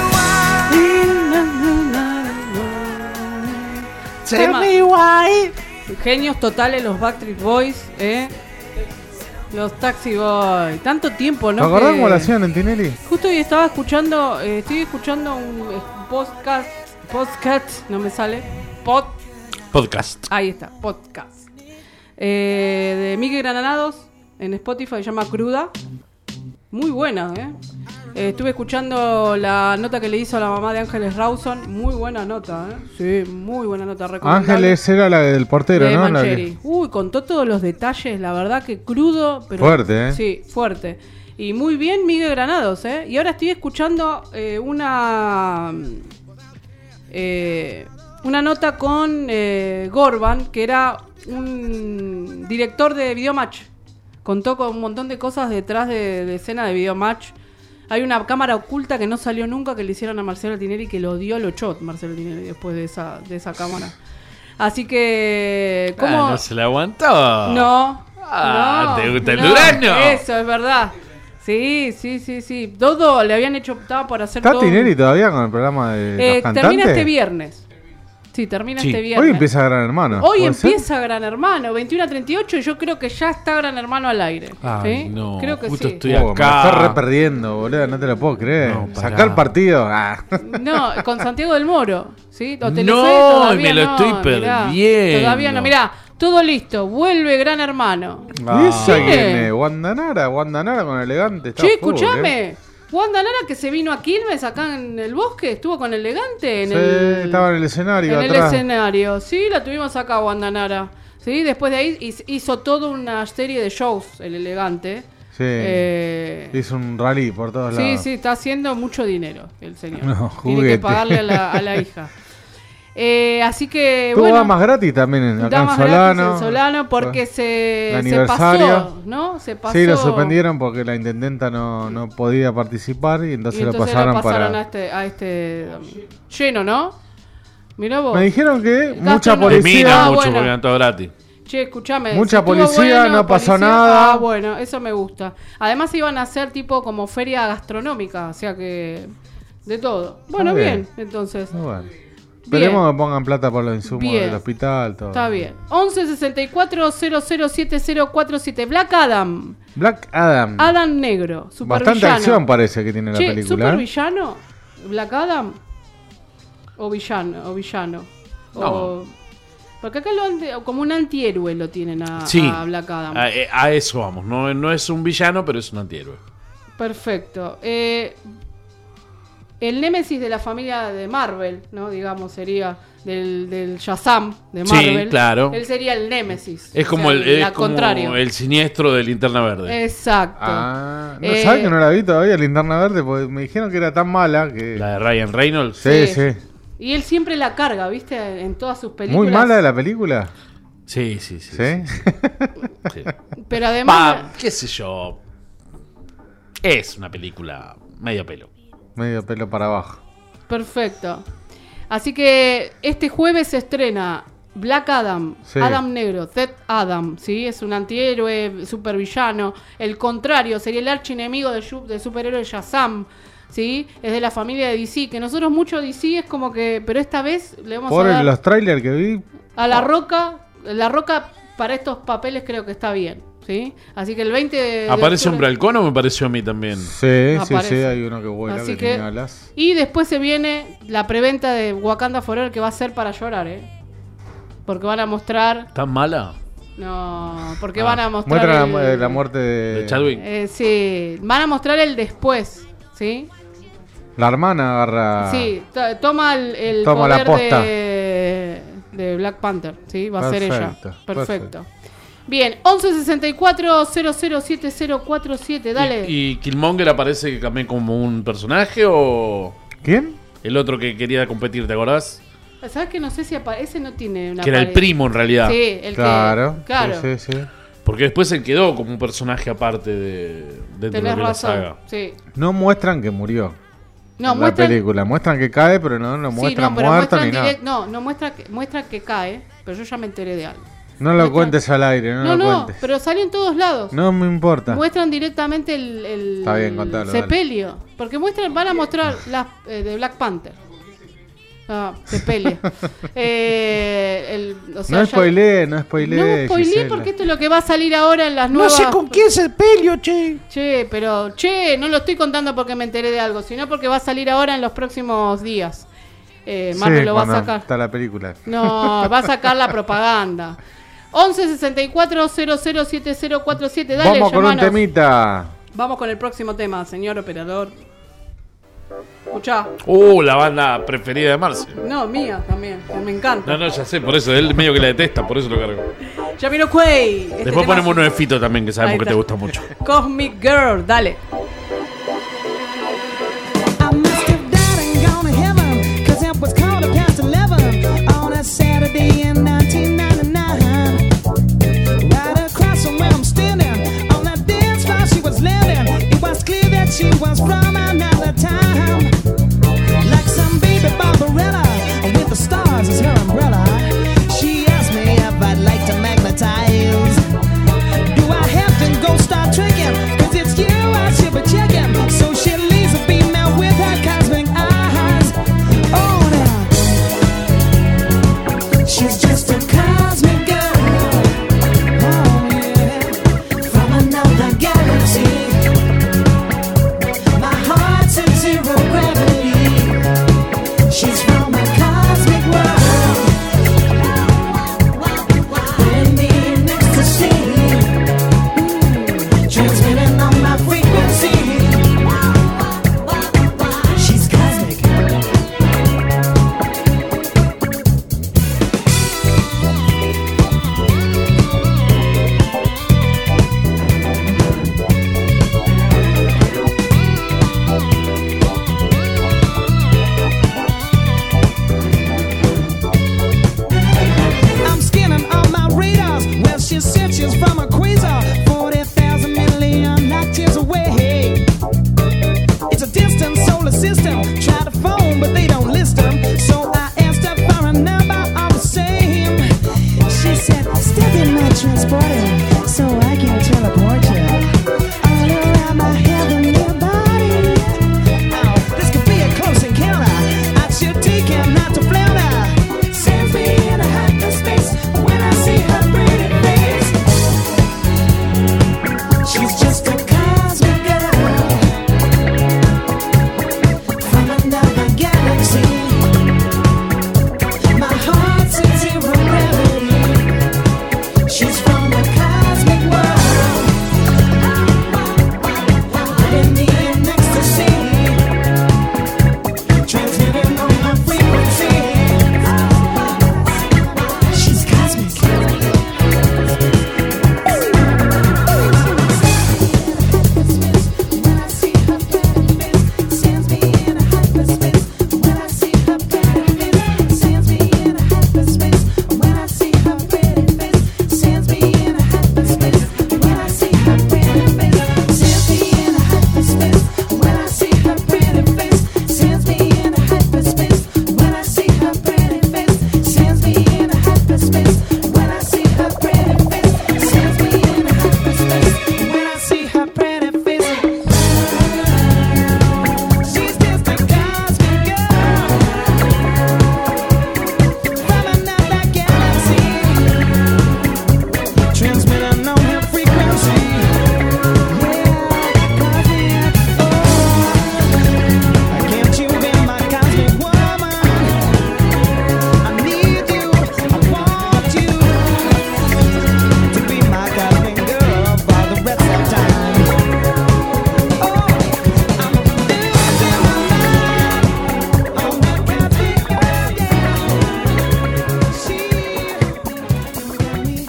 why. Tell me why. Genios totales los Backstreet Boys, ¿eh? Los Taxi Boys. Tanto tiempo, ¿no? ¿Te acordás Que- cómo lo hacían en Tinelli? Justo hoy estaba escuchando, eh, estoy escuchando un eh, podcast, podcast, no me sale, pod, Podcast. ahí está, podcast, eh, de Miguel Granados en Spotify, se llama Cruda, muy buena, ¿eh? Eh, estuve escuchando la nota que le hizo a la mamá de Ángeles Rawson, muy buena nota, ¿eh? Sí, muy buena nota, recomendable. Ángeles era la del portero, de ¿no? La Mancheri. que- Uy, contó todos los detalles, la verdad que crudo, pero Fuerte, ¿eh? sí, fuerte. Y muy bien Miguel Granados, ¿eh? Y ahora estoy escuchando eh, una eh, una nota con eh, Gorban, que era un director de Videomatch. Contó con un montón de cosas detrás de, de escena de Videomatch. Hay una cámara oculta que no salió nunca, que le hicieron a Marcelo Tinelli, que lo dio, lo echó Marcelo Tinelli después de esa, de esa cámara. Así que... ¿cómo? Ah, no se la aguantó. No. Ah, no, ¿te gusta el no, Durazno? Eso, es verdad. Sí, sí, sí, sí. Todo le habían hecho, estaba por hacer ¿Está todo. Tinelli todavía con el programa de Eh, los cantantes? termina este viernes. Sí, termina Sí. este viernes. Hoy empieza Gran Hermano. Hoy ¿puede ser? empieza Gran Hermano, veintiuno a treinta y ocho, y yo creo que ya está Gran Hermano al aire. Ay, ¿Sí? no, Creo que justo sí. estoy Oh, acá. Me lo estás re perdiendo, boludo. No te lo puedo creer. No, pará. Sacá el partido. Ah. No, con Santiago del Moro, ¿sí? O Telefe, No, todavía me lo no, estoy mirá. perdiendo. Todavía no, mirá, todo listo, vuelve Gran Hermano. ¿Y esa ¿Quién quién es? es? Wandanara, Wandanara con elegante. está Che, full, escuchame. eh. Wanda Nara, que se vino a Quilmes acá en el bosque, estuvo con Elegante en Sí, el estaba en el escenario en el atrás. escenario. Sí, la tuvimos acá, Wanda Nara. Sí, después de ahí hiz- hizo toda una serie de shows, el Elegante. Sí. Eh, Hizo un rally por todos sí, lados. sí, está haciendo mucho dinero el señor. No, Tiene juguete. que pagarle a la, a la hija. Eh, así que Tuvo bueno, damas gratis también en, acá en damas Solano. gratis en Solano porque se, El se aniversario. pasó, ¿no? Se pasó. Sí, lo suspendieron porque la intendenta no, no podía participar y entonces, y entonces lo pasaron, lo pasaron para... a este, a este lleno, ¿no? Mirá vos. Me dijeron que Gasto mucha no- De mí policía... no Ah, mucho bueno. porque eran todo gratis. Che, escúchame. Mucha estuvo policía, no pasó nada. Ah, bueno, eso me gusta. Además iban a hacer tipo como feria gastronómica, o sea que de todo. Bueno, Ah, bien. bien. entonces. Bueno. Esperemos que pongan plata por los insumos Bien. del hospital. Todo. Está bien. once sesenta y cuatro cero cero siete cero cuatro siete. Black Adam. Black Adam. Adam negro. Super Bastante villano. acción parece que tiene la Che, película. ¿super ¿eh? villano? ¿Black Adam? ¿O villano? ¿O villano? O... Porque acá lo anti- como un antihéroe lo tienen a, Sí. a Black Adam. A, eh, a eso vamos. No, no es un villano, pero es un antihéroe. Perfecto. Eh, el némesis de la familia de Marvel, ¿no? Digamos, sería del, del Shazam de Sí, Marvel. claro. Él sería el némesis. Es o como, sea, el, es la como contrario. el siniestro de Linterna Verde. Exacto. Ah, no Eh, sabes que no la vi todavía, Linterna Verde, porque me dijeron que era tan mala que. La de Ryan Reynolds. Sí, Sí. sí. Y él siempre la carga, ¿viste? En todas sus películas. Muy mala de la película. Sí, sí, sí. ¿Sí? sí, sí. Pero además... Pa, qué sé yo. Es una película medio pelo. Medio pelo para abajo. Perfecto. Así que este jueves se estrena Black Adam, Sí. Adam Negro, Ted Adam, ¿sí? Es un antihéroe, supervillano. El contrario, sería el archienemigo del, yu- del superhéroe Shazam, ¿sí? Es de la familia de D C, que nosotros mucho D C es como que... Pero esta vez le vamos Por a dar los trailers que vi, a La Roca. La Roca para estos papeles creo que está bien, ¿sí? Así que el veinte de ¿Aparece octubre- Hombre Halcón o me pareció a mí también? sí, sí, Aparece. sí, hay uno que vuela, Así que, que- tiene alas. Y después se viene la preventa de Wakanda Forever, que va a ser para llorar, ¿eh? Porque van a mostrar... ¿Tan mala? No, porque Ah, van a mostrar... muestra el- la, la muerte de, De Chadwick. Eh, sí, van a mostrar el después, ¿sí? La hermana agarra. Sí, to- toma el, el Toma la poder posta. de, de Black Panther, ¿sí? Va a ser ella. Perfecto, Perfecto. perfecto. Bien, once sesenta y cuatro cero cero siete cero cuatro siete, dale. ¿Y, y Killmonger aparece también como un personaje o ¿Quién? el otro que quería competir, te acordás? ¿Sabes que no sé si aparece? Ese no tiene una Que era el pared. primo en realidad. Sí, el Claro. que... Claro, Sí, sí, sí. Porque después él quedó como un personaje aparte de, dentro de tenés lo que es la razón. saga. Sí. No muestran que murió. No, en la muestran... película. Muestran que cae, pero no lo Sí, muestran no, pero muerto muestran ni nada. direct- No, no muestra que, muestra que cae, pero yo ya me enteré de algo. No lo muestran- cuentes al aire, no, No, lo no, cuentes. pero salió en todos lados. No me importa. Muestran directamente el, el Está bien, contalo, dale. sepelio. Porque muestran, van a mostrar las eh, de Black Panther. Ah, sepelio. eh, el, o sea, No ya- spoileé, no spoileé. No spoileé Gisela. porque esto es lo que va a salir ahora en las nuevas. quién es el pelio, che. Che, pero, che, no lo estoy contando porque me enteré de algo, sino porque va a salir ahora en los próximos días. Eh, Marvel Sí, lo va a cuando sacar. Está la película. No, va a sacar la propaganda. once sesenta y cuatro cero cero siete cero cuatro siete, dale, Vamos con un llamanos. temita. Vamos con el próximo tema, señor operador. Escuchá. Uh, la banda preferida de Marce. No, mía también, que me encanta. No, no, ya sé, por eso. Él medio que la detesta, por eso lo cargo. Jamiroquai. Este Después tema- ponemos uno de Fito también, que Ahí sabemos que está. te gusta mucho. Cosmic Girl, dale. I must have died and gone to heaven, 'cause it was quarter past eleven on a Saturday in nineteen ninety-nine. Right across from where I'm standing, on that dance floor she was landing. It was clear that she was from another time. Like some baby Barbarella, with the stars as her umbrella. She asked me if I'd like to magnetize. Do I have to go start tricking? 'Cause it's you I should be transported, so I can teleport you all around my heavenly body. Oh, this could be a close encounter. I should take him not to flounder. Sends me in a hyperspace when I see her pretty face. She's just a cosmic girl from another galaxy. My heart's at zero gravity. She's from the cosmic world. Living me in ecstasy, transmitting on my frequency. She's cosmic. When I see her pretty face, sends me in a hyperspace. When I see her pretty face, sends me in a hyperspace. When I see her pretty face, sends me in a hyperspace. When I see her pretty face, sends me in a hyperspace. When I see her pretty face, sends me in a hyperspace. When I see her pretty face, sends me in a hyperspace. When I see her pretty face, sends me in a hyperspace. When I see her pretty face, she's just a cosmic girl from another galaxy, transmitting on her frequency. Yeah, cosmic. Oh, can't you be my cosmic woman? I need you, I want you to be my cosmic girl for the rest of time. Oh, I'm losing my mind on that cosmic girl, yeah. She got me.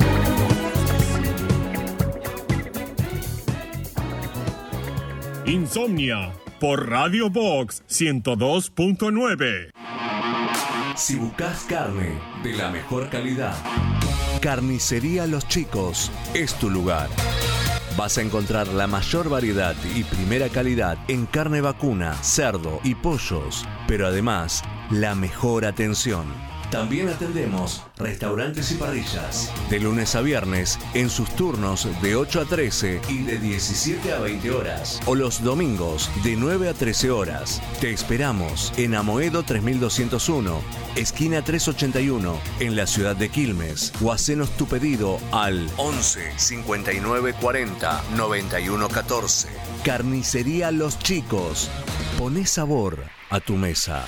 Insomnia por Radio Box ciento dos punto nueve. Si buscas carne de la mejor calidad, Carnicería Los Chicos es tu lugar. Vas a encontrar la mayor variedad y primera calidad en carne vacuna, cerdo y pollos, pero además la mejor atención. También atendemos restaurantes y parrillas, de lunes a viernes en sus turnos de ocho a trece y de diecisiete a veinte horas, o los domingos de nueve a trece horas. Te esperamos en Amoedo tres mil doscientos uno, esquina trescientos ochenta y uno, en la ciudad de Quilmes, o hacenos tu pedido al once cincuenta y nueve cuarenta noventa y uno catorce. Carnicería Los Chicos. Poné sabor a tu mesa.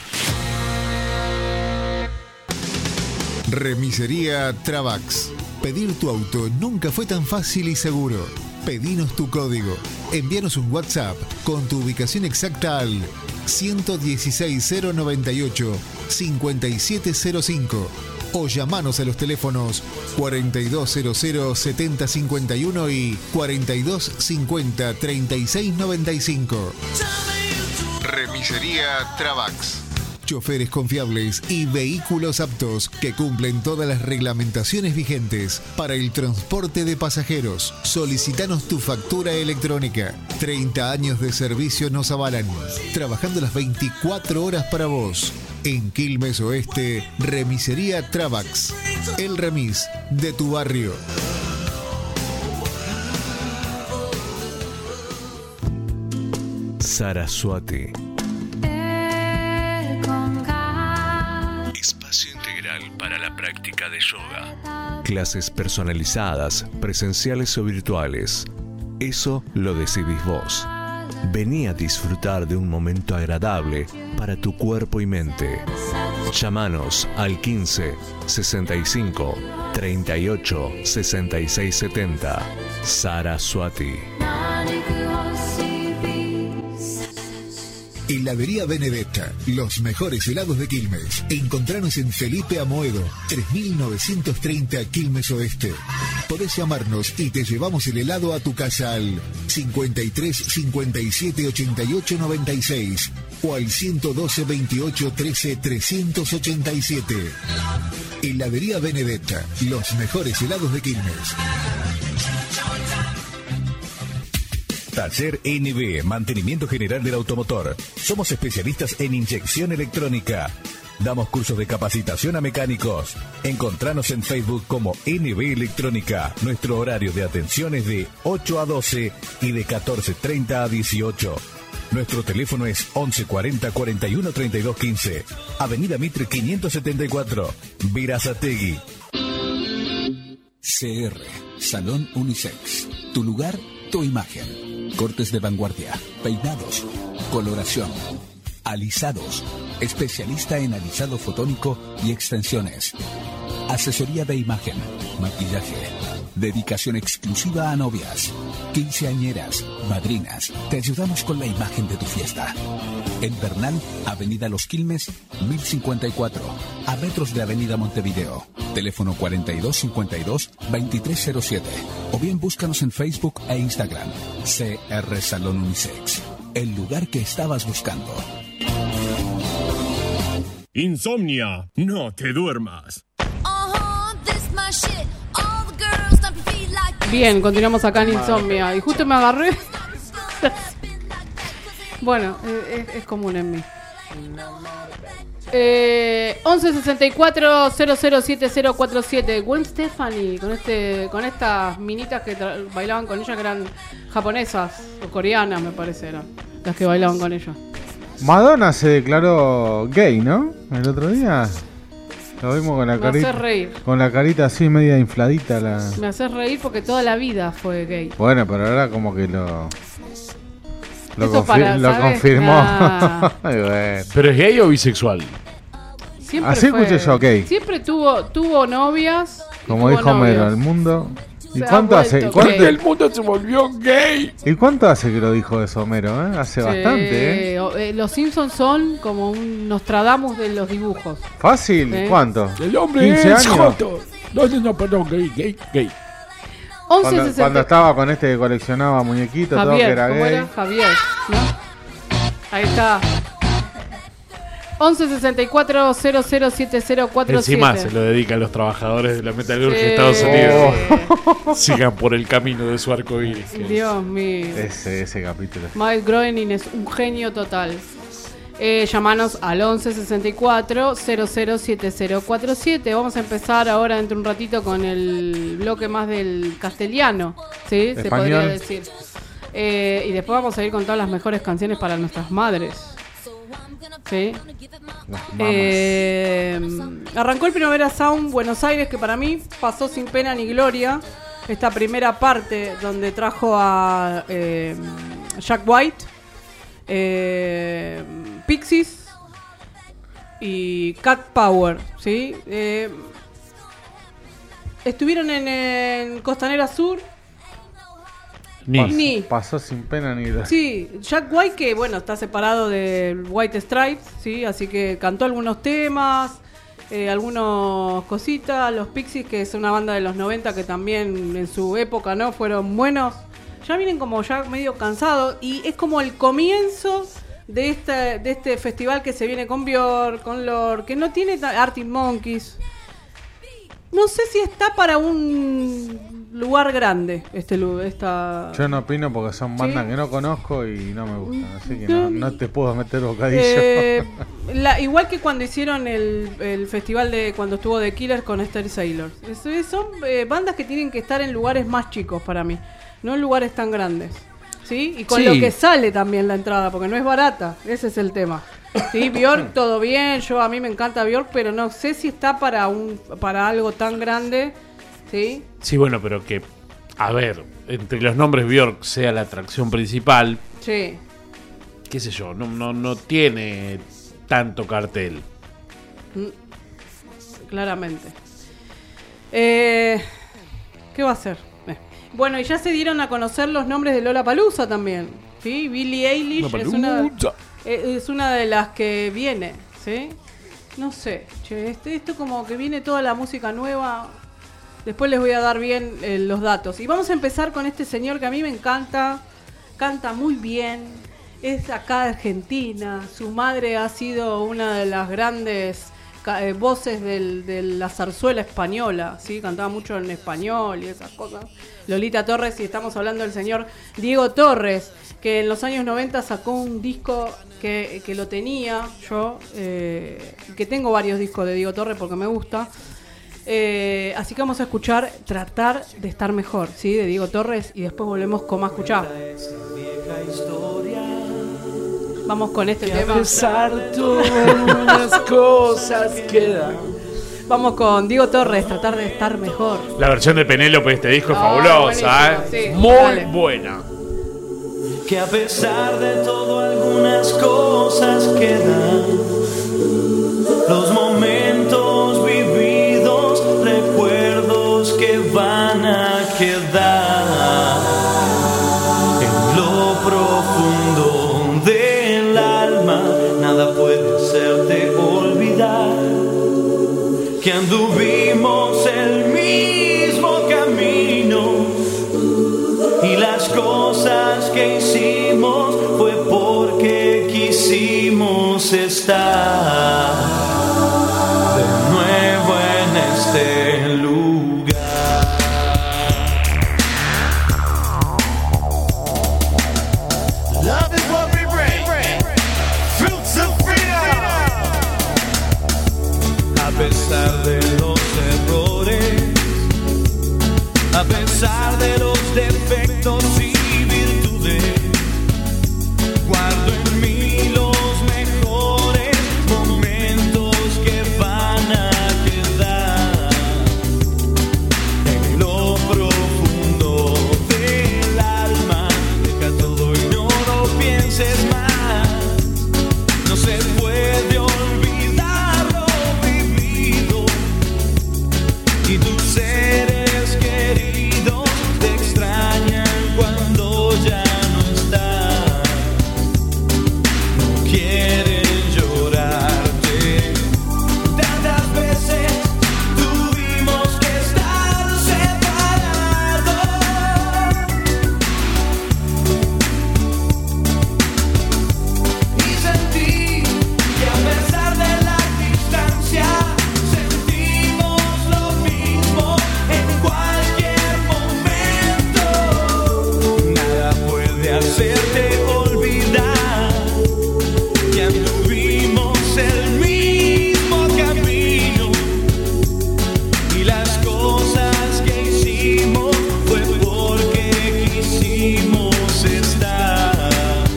Remisería Travax. Pedir tu auto nunca fue tan fácil y seguro. Pedinos tu código. Envíanos un WhatsApp con tu ubicación exacta al ciento dieciséis cero noventa y ocho cincuenta y siete cero cinco o llamanos a los teléfonos cuarenta y dos cero cero setenta cincuenta y uno y cuarenta y dos cincuenta treinta y seis noventa y cinco. Remisería Travax. Choferes confiables y vehículos aptos que cumplen todas las reglamentaciones vigentes para el transporte de pasajeros. Solicitanos tu factura electrónica. treinta años de servicio nos avalan, trabajando las veinticuatro horas para vos. En Quilmes Oeste, Remisería Travax. El remis de tu barrio. Saraswati. Espacio integral para la práctica de yoga. Clases personalizadas, presenciales o virtuales. Eso lo decidís vos. Vení a disfrutar de un momento agradable para tu cuerpo y mente. Llámanos al quince sesenta y cinco treinta y ocho sesenta y seis setenta. Saraswati. Heladería Benedetta, los mejores helados de Quilmes. Encontranos en Felipe Amoedo, tres mil novecientos treinta Quilmes Oeste. Podés llamarnos y te llevamos el helado a tu casa al cincuenta y tres cincuenta y siete ochenta y ocho noventa y seis o al ciento doce veintiocho trece trescientos ochenta y siete. Heladería Benedetta, los mejores helados de Quilmes. Taller N B, mantenimiento general del automotor. Somos especialistas en inyección electrónica. Damos cursos de capacitación a mecánicos. Encontranos en Facebook como N B Electrónica. Nuestro horario de atención es de ocho a doce y de catorce treinta a dieciocho. Nuestro teléfono es once cuarenta cuarenta y uno treinta y dos quince. Avenida Mitre quinientos setenta y cuatro, Verazategui. C R, Salón Unisex. Tu lugar, tu imagen. Cortes de vanguardia, peinados, coloración, alisados. Especialista en alisado fotónico y extensiones. Asesoría de imagen, maquillaje. Dedicación exclusiva a novias, quinceañeras, madrinas. Te ayudamos con la imagen de tu fiesta. En Bernal, Avenida Los Quilmes, mil cincuenta y cuatro, a metros de Avenida Montevideo. Teléfono cuarenta y dos cincuenta y dos, veintitrés cero siete. O bien búscanos en Facebook e Instagram. C R Salón Unisex. El lugar que estabas buscando. Insomnia, no te duermas. Bien, continuamos acá en Insomnia. Y justo me agarré. Bueno, es, es común en mí. Eh, once sesenta y cuatro cero cero siete cero cuatro siete. Gwen Stefani con este, con estas minitas que tra- bailaban con ella, que eran japonesas o coreanas, me parece, eran las que bailaban con ella. Madonna se declaró gay, ¿no? El otro día. Lo vimos con la Me carita. hace reír. Con la carita así media infladita. La... Me haces reír porque toda la vida fue gay. Bueno, pero ahora como que lo. Lo, Eso confi- para, lo ¿sabes? confirmó. Nah. Ay, bueno. ¿Pero es gay o bisexual? Siempre Así fue- escuché yo, gay. Siempre tuvo, tuvo novias. y Como tuvo dijo Homero, novios. el mundo. ¿Y Se ha cuánto hace? vuelto ¿Cuánto, gay. El mundo se volvió gay. ¿Y cuánto hace que lo dijo eso Homero? Eh? Hace Sí, bastante, ¿eh? o- eh, Los Simpsons son como un Nostradamus de los dibujos. Fácil, Sí. ¿cuánto? El hombre quince es años. joto. No, no, no, perdón, gay, gay, gay. once Cuando, sesenta cuando estaba con este que coleccionaba muñequitos, todo que Javier, era ¿cómo gay. era? Javier, ¿no? Ahí está. once sesenta y cuatro cero cero siete cero cuatro siete. Encima se lo dedica a los trabajadores de la metalurgia Sí. de Estados Unidos. Sigan por el camino de su arco iris. Dios mío. Ese, ese capítulo. Mike Groening es un genio total. Eh, llamanos al once sesenta y cuatro cero cero siete cero cuatro siete. Vamos a empezar ahora dentro de un ratito con el bloque más del castellano, ¿sí? Se Español. podría decir. Eh, y después vamos a ir con todas las mejores canciones para nuestras madres. ¿Sí? Las mamas. Eh, arrancó el Primavera Sound Buenos Aires, que para mí pasó sin pena ni gloria. Esta primera parte donde trajo a eh, Jack White, eh, Pixies y Cat Power, ¿sí? Eh, estuvieron en, en Costanera Sur. Ni. Pasó, Ni. pasó sin pena ni gloria. Sí, Jack White, que bueno, está separado del White Stripes, ¿sí? Así que cantó algunos temas, eh, algunas cositas. Los Pixies, que es una banda de los noventa que también en su época, ¿no? Fueron buenos. Ya vienen como ya medio cansados y es como el comienzo de este, de este festival que se viene con Björk, con Lorde, que no tiene ta- Arctic Monkeys. No sé si está para un lugar grande este lu- esta Yo no opino porque son bandas Sí. que no conozco y no me gustan. Así que No. no, no te puedo meter bocadillo. Eh, la- igual que cuando hicieron el, el festival de cuando estuvo The Killers con Esther Sailor. Es- es- son eh, bandas que tienen que estar en lugares más chicos para mí, no en lugares tan grandes. ¿Sí? Y con Sí. lo que sale también la entrada, porque no es barata, ese es el tema. Sí, Björk todo bien, yo a mí me encanta Björk, pero no sé si está para un para algo tan grande, ¿sí? Sí, bueno, pero que, a ver, entre los nombres Björk sea la atracción principal, Sí. qué sé yo, no, no, no tiene tanto cartel. Claramente. Eh, ¿Qué va a hacer? Eh. Bueno, y ya se dieron a conocer los nombres de Lollapalooza también. ¿Sí? Billie Eilish es una, Lollapalooza. eh, es una de las que viene. ¿Sí? No sé. Che, este, esto como que viene toda la música nueva. Después les voy a dar bien eh, los datos. Y vamos a empezar con este señor que a mí me encanta. Canta muy bien. Es acá de Argentina. Su madre ha sido una de las grandes ca- eh, voces del, de la zarzuela española, ¿sí? Cantaba mucho en español y esas cosas. Lolita Torres, y estamos hablando del señor Diego Torres, que en los años noventa sacó un disco que, que lo tenía yo, eh, que tengo varios discos de Diego Torres porque me gusta. Eh, así que vamos a escuchar Tratar de estar mejor, ¿sí? De Diego Torres, y después volvemos con más escuchar. Vamos con este tema. A pesar todas cosas quedan. Vamos con Diego Torres, Tratar de estar mejor. La versión de Penélope de este disco es Ah, fabulosa, ¿eh? buenísimo, sí, Muy dale. buena. Que a pesar de todo algunas cosas quedan. Los momentos vividos, recuerdos que van a quedar en lo profundo del alma. Nada puede hacerte olvidar que anduvimos el mismo camino y las cosas que hicimos fue porque quisimos estar de nuevo en este lugar. Love is what we bring. Fruits of freedom. A pesar de los errores, a pesar de los defectos y virtudes, guardo en mí los mejores momentos que van a quedar en lo profundo del alma. Deja todo y no lo pienses más. No se puede olvidar lo vivido y tus seres queridos te extrañan cuando ya no estás. No quieren llorarte. Tantas veces tuvimos que estar separados y sentí que a pesar de la distancia sentimos lo mismo en cualquier momento. Nada puede hacerte olvidar que anduvimos el mismo camino y las cosas que hicimos fue porque quisimos estar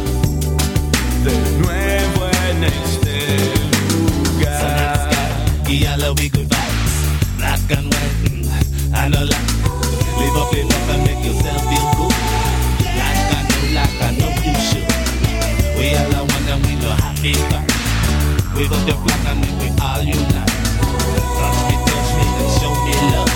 de nuevo en este lugar. Y I love we good vibes, black and white, mm, and a lot. Live up in love and make yourself feel good. Like I know, like I know you should. We all are one and we know happy vibes. We got the black and then we all unite. Trust me, touch me and show me love.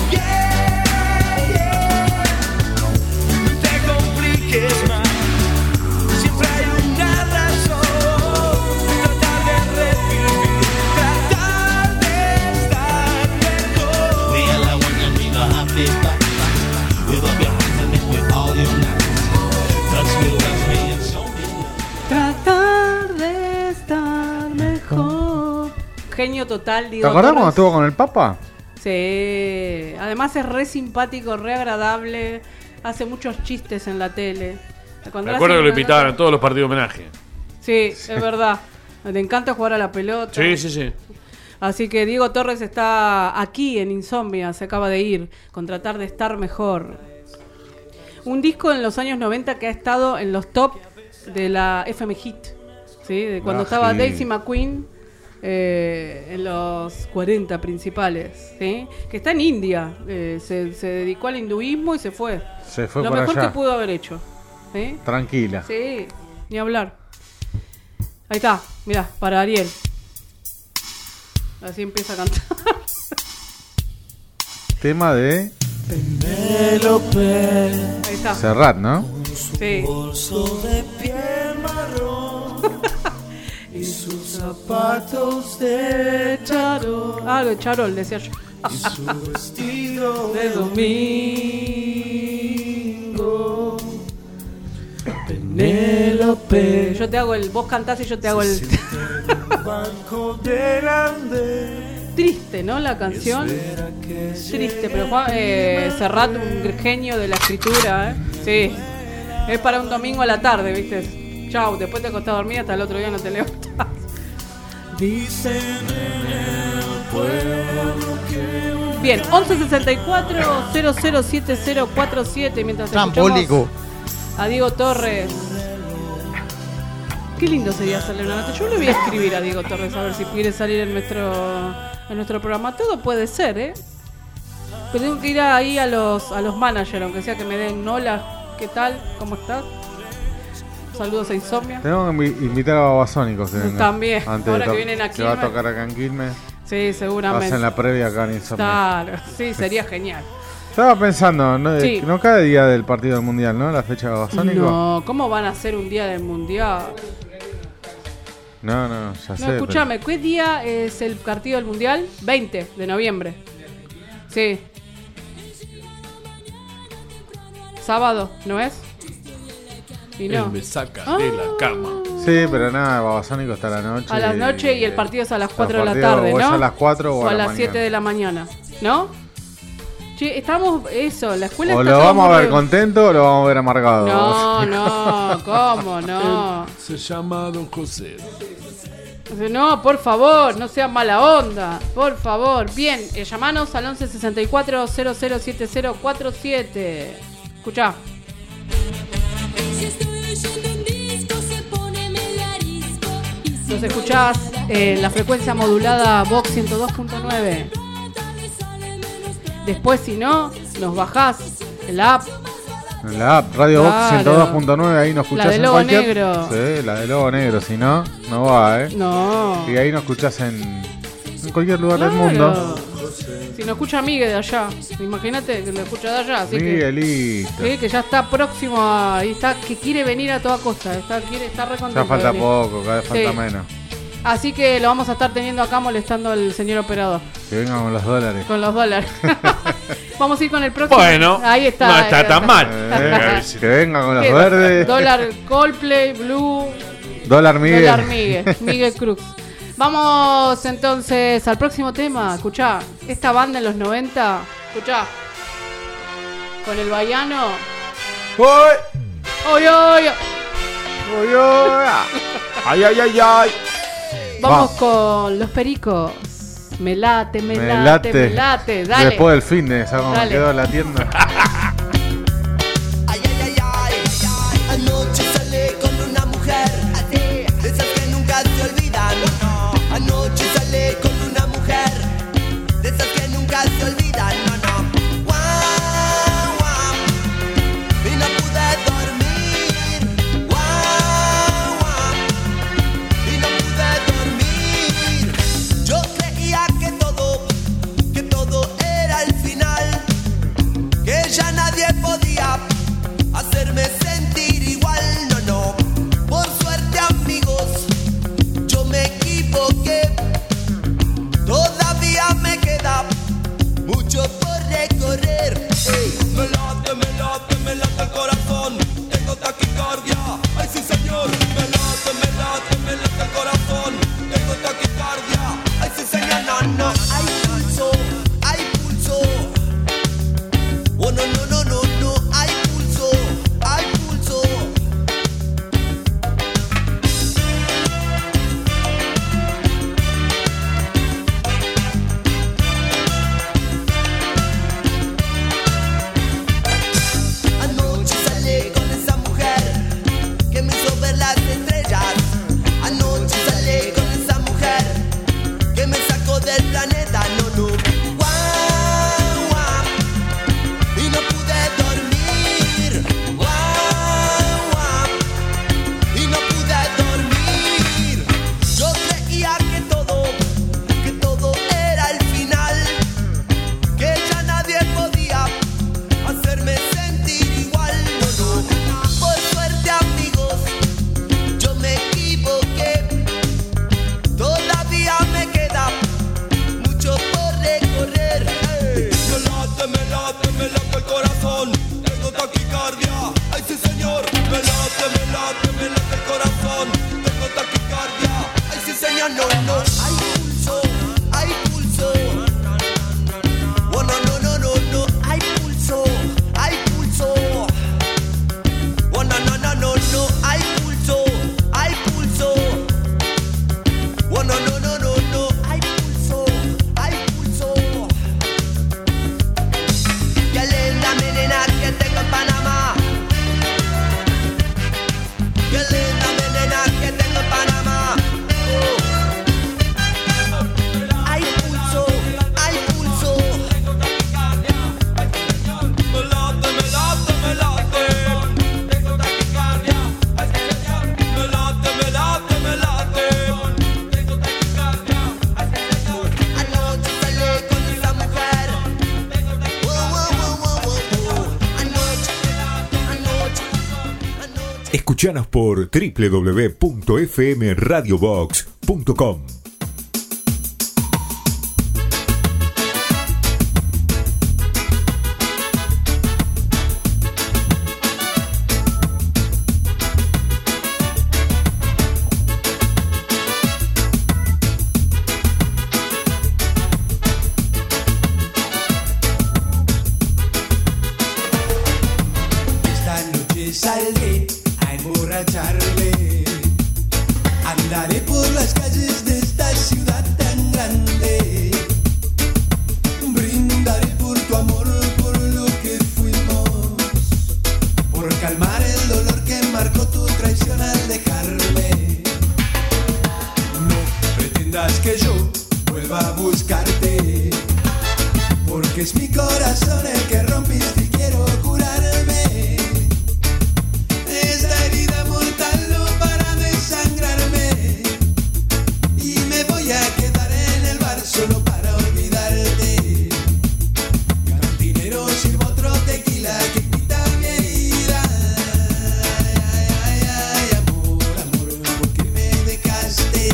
No te compliques más. Siempre hay una razón. Tratar de revivir, tratar de estar mejor. We all are one and we know happy vibes. We got your hands and then we all unite. Touch me, touch me and show me love. Tratar de estar mejor. Genio total, ¿Te Diego acordás Torres. cuando estuvo con el Papa? Sí, además es re simpático, re agradable, hace muchos chistes en la tele. Cuando Me acuerdo hace- que lo invitaban a todos los partidos de homenaje. Sí, es verdad. Le encanta jugar a la pelota. Sí, sí, sí. Así que Diego Torres está aquí en Insomnia, se acaba de ir, con Tratar de estar mejor. Un disco en los años noventa que ha estado en los top de la F M Hit, ¿sí? De cuando Ah, estaba sí. Daisy McQueen eh, en los cuarenta principales, ¿sí? Que está en India, eh, se, se dedicó al hinduismo y se fue. Se fue Lo por mejor allá. que pudo haber hecho, ¿sí? Tranquila. Sí, ni hablar. Ahí está, mirá, para Ariel. Así empieza a cantar. Tema de Penélope. Ahí está. Serrat, ¿no? Sí. Bolso de piel marrón y sus zapatos de charol. Ah, lo de Charol, decía yo. Y su vestido de domingo. Penélope. tope. Yo te hago el. Vos cantás y yo te hago el. Banco del andén. Triste, ¿no? La canción. Triste, pero Juan eh, Serrat, un genio de la escritura, ¿eh? Sí. Es para un domingo a la tarde, ¿viste? Chau, después te acostás a dormir, hasta el otro día no te levantas. Dicen en el pueblo que... Bien, once sesenta y cuatro cero cero siete cero cuatro siete. Mientras Trambólico. A Diego Torres. Qué lindo sería hacerle una nota. Yo le voy a escribir a Diego Torres a ver si quiere salir en nuestro en nuestro programa. Todo puede ser, ¿eh? Pero tengo que ir ahí a los a los managers, aunque sea que me den hola, ¿qué tal? ¿Cómo estás? Saludos a Insomnia. Tenemos que invitar a Babasónicos que vengan. También. Antes Ahora de que vienen aquí. Se va a tocar acá en Quilmes. Sí, seguramente. Hacen la previa acá en Insomnia. Claro, sí, sería genial. Estaba pensando, ¿no? Sí. No cada día del partido del Mundial, ¿no? La fecha de Babasónicos. No, ¿cómo van a hacer un día del Mundial? No, no, ya sé. No, escúchame, ¿qué día es el partido del Mundial? veinte de noviembre. Sí. Sábado, ¿no es? Y no. Él me saca Ah. de la cama. Sí, pero nada, Babasónico está a la noche. A la noche y el partido es a las cuatro de la partido tarde, o es ¿no? a las cuatro o, O a a la las mañana. siete de la mañana, ¿no? Che, estamos, eso, la escuela O está lo todo vamos a muy- ver contento o lo vamos a ver amargado. No, no, ¿cómo no? Él se llama Don José. No, por favor, no sean mala onda. Por favor. Bien, eh, llamanos al once sesenta y cuatro cero cero siete cero cuatro siete. Escuchá. Nos escuchás en la frecuencia modulada Vox ciento dos punto nueve. Después, si no, nos bajás en la app. En la app Radio Box Claro. ciento dos punto nueve, ahí nos escuchás La de en Lobo cualquier... Negro. Sí, la de Lobo Negro, si no, no va, ¿eh? No. Y ahí nos escuchás en, en cualquier lugar del Claro. mundo. Si nos escucha Miguel de allá, imagínate que lo escucha de allá, así que, Miguelito. sí, que ya está próximo a, ahí está, que quiere venir a toda costa, está, quiere, está re contento Ya falta de venir. poco, cada vez falta Sí. menos. Así que lo vamos a estar teniendo acá molestando al señor operador Que vengan con los dólares. con los dólares. Vamos a ir con el próximo. Bueno, ahí está. no está tan mal. Eh, que vengan con los ¿Qué? verdes. Dólar Coldplay, Blue, Dólar Miguel. Dólar Miguel, Miguel Cruz. Vamos entonces al próximo tema. Escuchá, esta banda en los noventa, escuchá, con el baiano. ¡Uy! ¡Oy, oy! ¡Uy, uy! ¡Ay, ay, ay, ay! Vamos Va. con los pericos. Me late, me, Me late, late. me late. Dale. Después del fin de esa como Dale. quedó la tienda. Ay, ay, ay, ay, anoche salí con una mujer, de esas que nunca se olvidan. Anoche salí con una mujer, de esas que nunca se olvidan. No, no. Guau, guau, y no pude dormir. Guau, guau, y no pude dormir. Yo creía que todo, que todo era el final, que ya nadie podía hacerme sentir igual, no, no. Por suerte, amigos, yo me equivoqué. Todavía me queda mucho por recorrer. Ey, me late, me late, me late el corazón. Tengo taquicardia, ay sí señor. Me late, me late, me late el corazón. Tengo taquicardia, ay sí señor. No, no, hay pulso, hay pulso. Oh, no, no, no, no, no, hay pulso, hay pulso. Anoche salí con esa mujer que me hizo ver las estrellas. Anoche salí con esa mujer que me sacó del planeta. No, no. Guau, guau, y no pude dormir. Guau, guau, y no pude dormir. Yo creía que todo, que todo era el final, que ya nadie podía hacerme sentir igual. No, no. Por suerte, amigos, yo me equivoqué. Todavía me queda mucho por recorrer. Ey. Me late, me late, me late el corazón. Tengo taquicardia, ay sí señor. Me late, me late, me late el Escuchanos por doble u doble u doble u punto f m radio box punto com. Saldré a emborracharme. Andaré por las calles de esta ciudad tan grande. Brindaré por tu amor, por lo que fuimos, por calmar el dolor que marcó tu traición al dejarme. No pretendas que yo vuelva a buscarte, porque es mi corazón el que rompiste y quiero curarme. Esta herida mortal no para de sangrarme, y me voy a quedar en el bar solo para olvidarte. Cantinero, sirvo otro tequila que quita mi herida. Ay, ay, ay, amor, amor, ¿por qué me dejaste?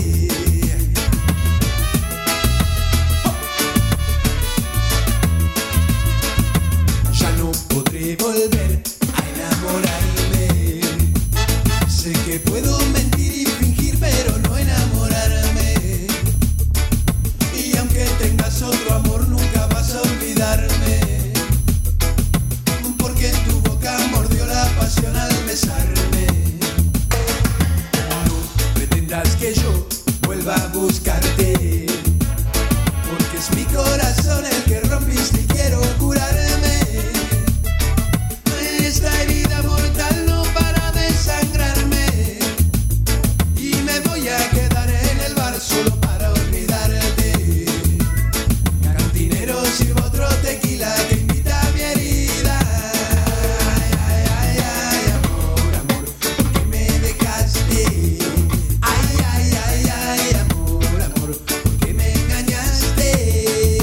Ya no podré volver a enamorarme. Sé que puedo mentir y fingir, pero no enamorarme. Y aunque tengas otro amor, nunca vas a olvidarme, porque en tu boca mordió la pasión al besarme. No pretendas que yo vuelva a buscarte, porque es mi corazón el que rompiste y quiero curarme. Esta herida mortal no para de sangrarme, y me voy a quedar en el bar solo para olvidarte. Cantinero, sirvo otro tequila que invita a mi herida. Ay, ay, ay, ay, amor, amor, ¿por qué me dejaste? Ay, ay, ay, ay, amor, amor, ¿por qué me engañaste?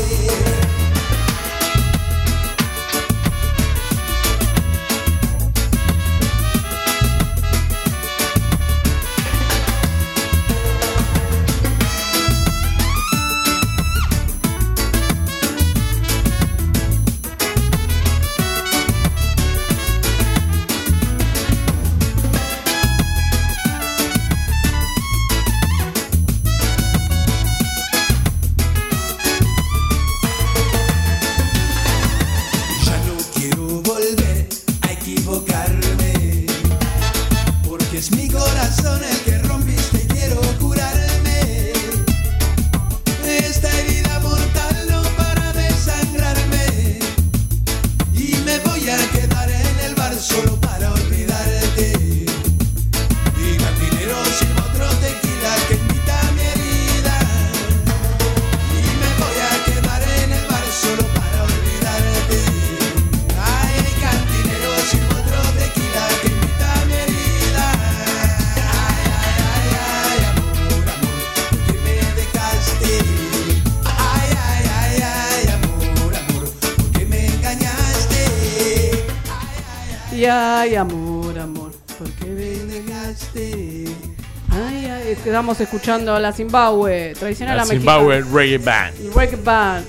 Ya no quiero volver a equivocarme, porque es mi corazón el que rompiste y quiero curarme. Esta herida mortal no para de sangrarme, y me voy a quedar en el bar solo para olvidarte. Y cantinero, sirvo otro tequila que invita a mi herida, y me voy a quedar en el bar solo para olvidarte. Ay, cantinero, sirvo otro tequila que invita a mi herida. Ay, ay, ay, ay, amor, amor, ¿por qué me dejaste? Ay, ay, ay, ay, amor, amor, ¿por qué me engañaste? Y ay, amor, amor, ¿por qué me dejaste? Ay, ay, quedamos escuchando a la Zimbabue, tradicional La a la mexicana. Zimbabwe Reggae Band. Reggae Band.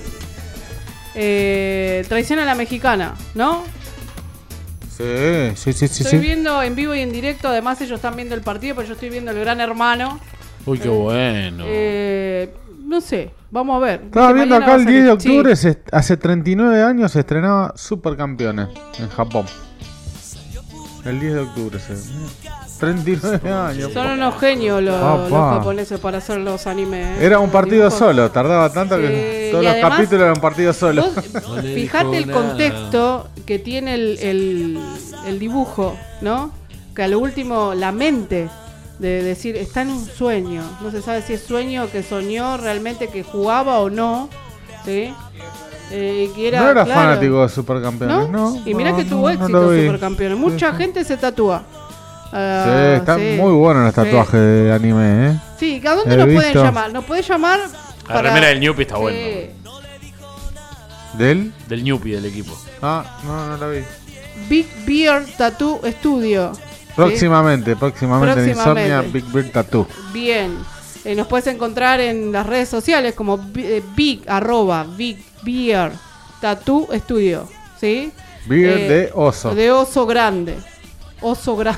Eh, tradicional a la mexicana, ¿no? Sí, sí, sí, sí. Estoy sí. viendo en vivo y en directo, además ellos están viendo el partido, pero yo estoy viendo el Gran Hermano. Uy, qué bueno. Eh, no sé, vamos a ver. Estaba Viste, viendo mañana acá va el a diez de salir- octubre, sí. se- hace treinta y nueve años se estrenaba Supercampeones en Japón. El diez de octubre se... treinta y nueve años. Son unos genios los, Papá. los japoneses para hacer los animes. ¿eh? Era un Los partido dibujos. solo, tardaba tanto Sí, que todos y los además, capítulos eran un partido solo. Vos fijate el contexto que tiene el, el, el dibujo, ¿no? Que a lo último la mente de decir está en un sueño, no se sabe si es sueño que soñó realmente que jugaba o no, ¿sí? Eh, que era, no era claro, fanático de Supercampeones, ¿no? Y mirá No, que no, tuvo no éxito lo vi. Supercampeones. Mucha Sí, gente se tatúa. Sí, Ah, están sí. muy buenos los Sí. tatuajes de anime, ¿eh? Sí, ¿a dónde He nos pueden visto. llamar? Nos pueden llamar La remera del Ñupi está Sí. buena. ¿Del? Del Ñupi del equipo. Ah, no, no la vi. Big Beard Tattoo Studio. Próximamente, próximamente, Próximamente. en Insomnia Big Beard Tattoo. Bien. Eh, nos puedes encontrar en las redes sociales como eh, big, arroba, big beer tattoo estudio, ¿sí? Beard Eh, de oso. De oso grande. Oso grande.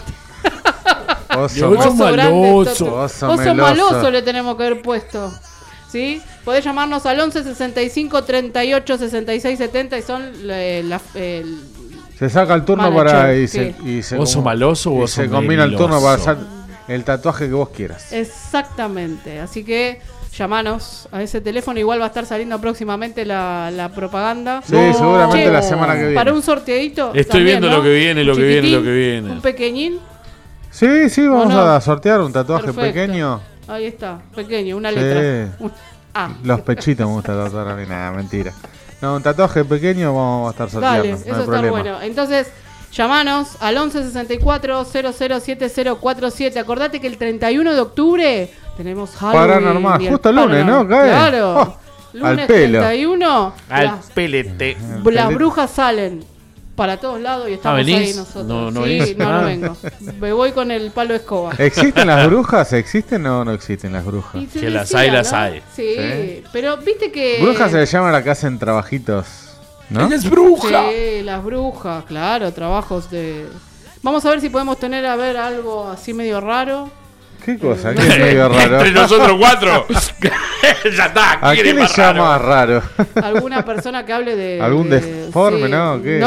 Oso, Oso grande, maloso. tattoo. Oso Oso meloso. maloso le tenemos que haber puesto. ¿Sí? Podés llamarnos al once sesenta y cinco treinta y ocho sesenta y seis setenta y son eh, la, el Se saca el turno Manager, para y sí. se, y se ¿Oso como- maloso o y oso se combina el turno meloso? para hacer el tatuaje que vos quieras. Exactamente. Así que llamanos a ese teléfono. Igual va a estar saliendo próximamente la, la propaganda. Sí, seguramente la semana que viene. Para un sorteadito. Estoy también, viendo ¿no? lo que viene, lo Un que viene, chiquitín, lo que viene. Un pequeñín. Sí, sí, vamos ¿O no? a sortear un tatuaje Perfecto. pequeño. Ahí está, pequeño, una Sí. letra. Un- ah, Los pechitos me gusta tatuar a mí, nada, mentira. No, un tatuaje pequeño vamos a estar sorteando, dale, no eso hay está problema. bueno. Entonces, llamanos al once sesenta y cuatro cero cero siete cero cuatro siete. Acordate que el treinta y uno de octubre tenemos Halloween. Paranormal, y el justo el lunes, ¿no? Cae. Claro. Oh, lunes al pelo. treinta y uno. Al las, pelete. las brujas salen para todos lados y estamos ¿venís? ahí nosotros. No, no sí, venís. no, no Ah. vengo. Me voy con el palo de escoba. ¿Existen las brujas? ¿Existen o no existen las brujas? Y se Que las decía, hay, las ¿no? hay. Sí, Sí. pero viste que... Brujas se le llama a la que hacen trabajitos, ¿no? ¡Ella es bruja! Sí, las brujas, claro, trabajos de... Vamos a ver si podemos tener a ver algo así medio raro. ¿Qué cosa? ¿Qué es medio raro? Entre nosotros cuatro. Ya está. ¿A ¿quién qué es le más llama raro? raro? Alguna persona que hable de... ¿Algún de- deforme, sí. no? ¿Qué?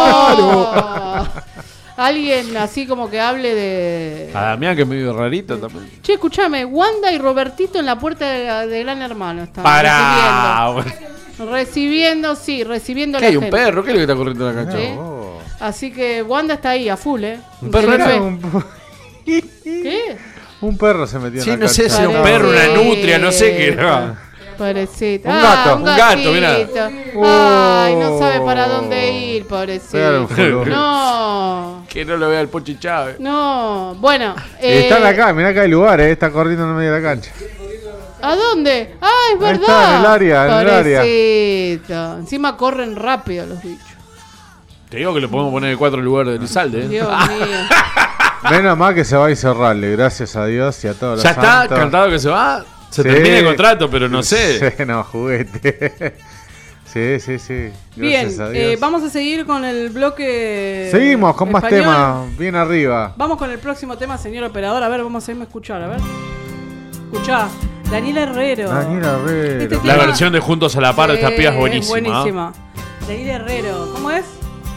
¡No! Alguien así como que hable de... A Damián, que es medio rarito también. Che, escúchame, Wanda y Robertito en la puerta de, la- de Gran Hermano están Para. recibiendo. Recibiendo, sí, recibiendo a ¿Qué la hay? ¿Un gente. perro? ¿Qué es lo que está corriendo en la cancha? Sí. Oh. Así que Wanda está ahí a full, ¿eh? Un perro Telefe. era Un, ¿Qué? un perro se metió Sí, en la no sé cancha. si era un perro, una nutria, no sé qué era. Pobrecito. Un Ah, gato, un un gato, mirá. gatito. Ay, no sabe para dónde ir, Pégale pobrecito. un fulbo. No, Que no lo vea el Pochi Chávez. no. Bueno, Y eh, están acá, mirá que hay lugares, está corriendo en el medio de la cancha. ¿a dónde? Ah, es Ahí verdad. está, en el área, en el área. Pobrecito. Encima corren rápido los bichos. Te digo que le podemos poner el cuatro en lugar de Elizalde. ¿eh? Dios mío. Menos mal que se va a Isorralde, gracias a Dios y a todos los Ya está santos. cantado que se va. Se Sí. termina el contrato, pero no sé. Sí, no, juguete. Sí, sí, sí. Bien, Gracias a eh, Dios. vamos a seguir con el bloque. Seguimos con más español. temas, bien arriba. Vamos con el próximo tema, señor operador. A ver, vamos a irme a escuchar, a ver. Escuchá, Daniel Herrero. Daniel Herrero. Este La tema- versión de Juntos a la Par de esta Sí, piba es buenísima. es buenísima. Daniel Herrero, ¿cómo es?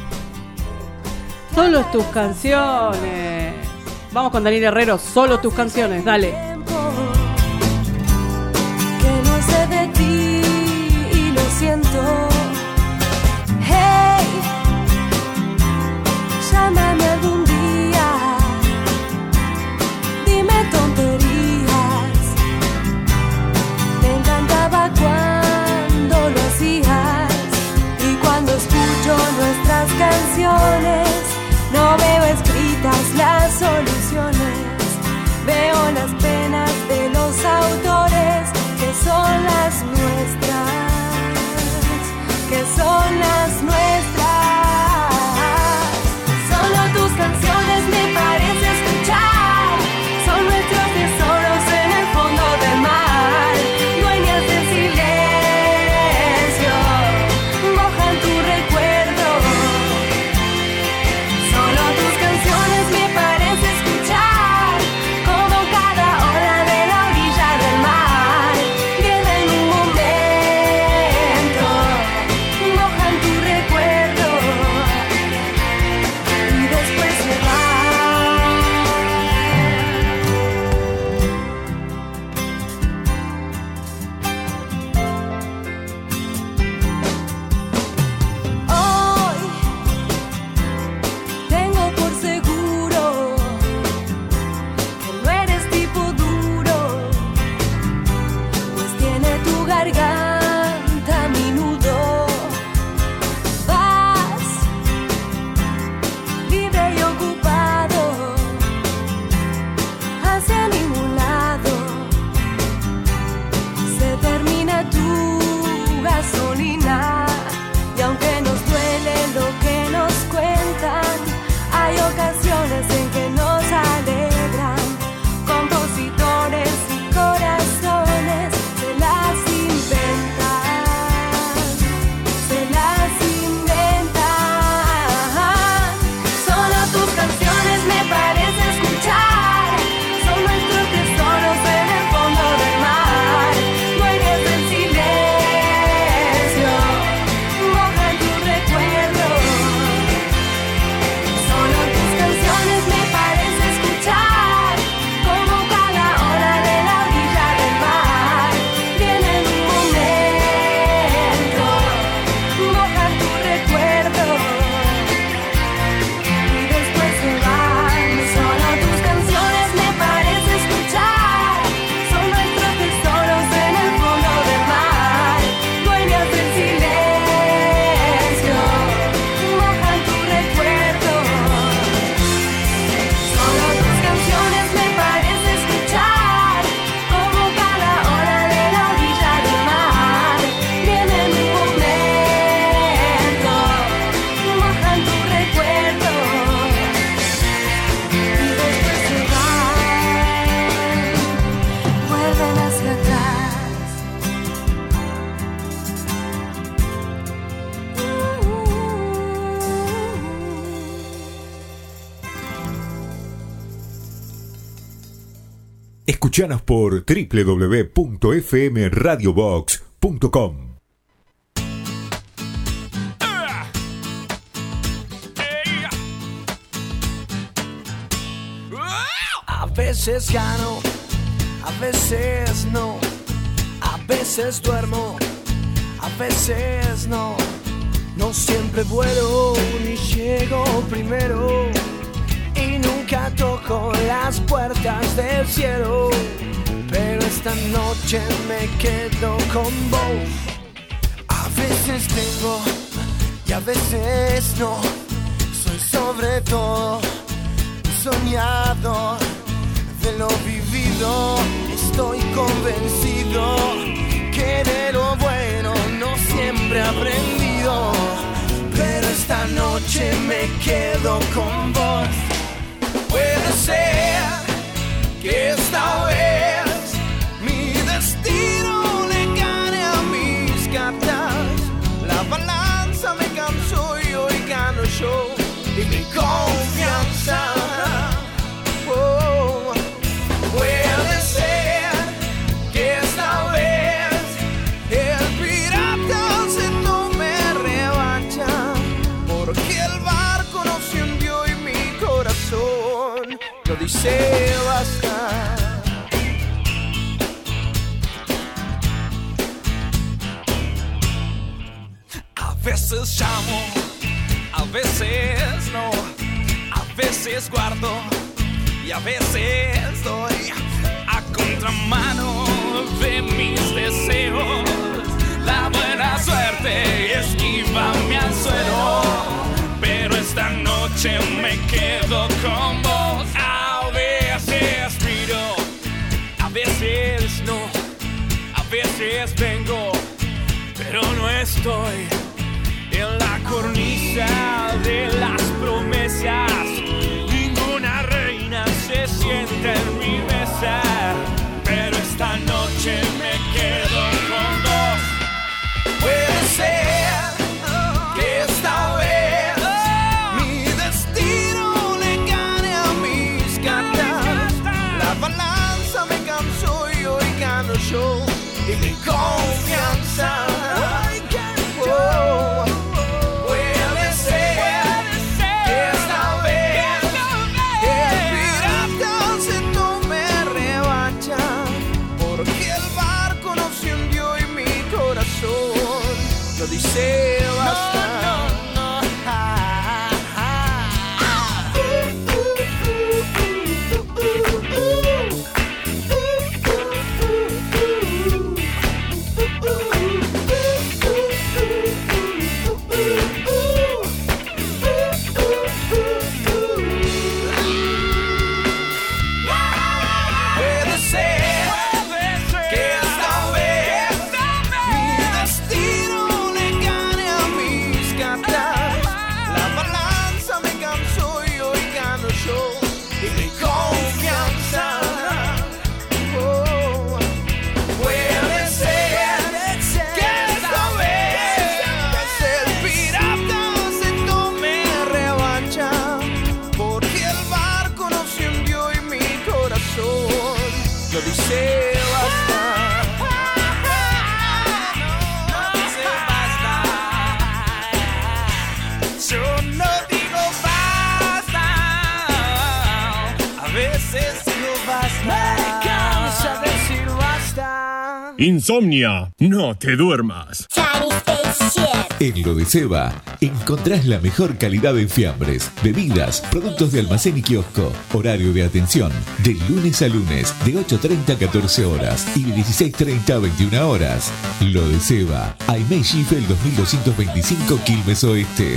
Solo tus canciones. Vamos con Daniel Herrero, solo tus canciones, dale. Que no sé de ti y lo siento. Hey, llámame algún día. Dime tonterías. Me encantaba cuando lo hacías. Y cuando escucho nuestras canciones, no veo escritas las soluciones. Veo las penas Escuchanos por doble u doble u doble u punto f m radio box punto com. A veces gano, a veces no, a veces duermo, a veces no. No siempre vuelo ni llego primero y nunca toco las puertas del cielo. Pero esta noche me quedo con vos. A veces tengo y a veces no. Soy sobre todo un soñador de lo vivido. Estoy convencido que de lo bueno no siempre he aprendido. Pero esta noche me quedo con vos. Puede ser que esta vez mi destino le gane a mis cartas. La balanza me cansó y hoy gano yo. Y mi confianza. Oh, puede ser que esta vez el pirata se tome revancha. Porque el barco no se hundió y mi corazón lo dice basta. A veces llamo, a veces no, a veces guardo y a veces doy a contramano de mis deseos. La buena suerte esquiva mi anzuelo, pero esta noche me quedo con vos. A veces miro, a veces no, a veces vengo, pero no estoy en la cornisa de las promesas. Ninguna reina se sienta en mi mesa, pero esta noche me quedo con vos. Puede ser que esta vez mi destino le gane a mis cartas. La balanza me cansó y hoy gano yo. Y mi confianza. Oh, puede ser que esta vez el pirata se tome revancha. Porque el barco no se hundió y mi corazón lo dice basta. No, no, no. Ah, ah, ah. Puede ser que esta vez mi destino le gane a mis cartas. La balanza me cansó y hoy gano yo. Y mi confianza. Oh, puede ser que esta vez el pirata se tome revancha. Porque el barco no se hundió y mi corazón lo dice basta. No dice basta. Yo no digo basta. A veces digo basta. Me cansa decir basta. Insomnia, no te duermas. En Lo de Seba encontrás la mejor calidad en fiambres, bebidas, productos de almacén y kiosco. Horario de atención de lunes a lunes de ocho treinta a catorce horas y de dieciséis treinta a veintiuna horas. Lo de Seba, Aimee Schiffel dos mil doscientos veinticinco Quilmes Oeste.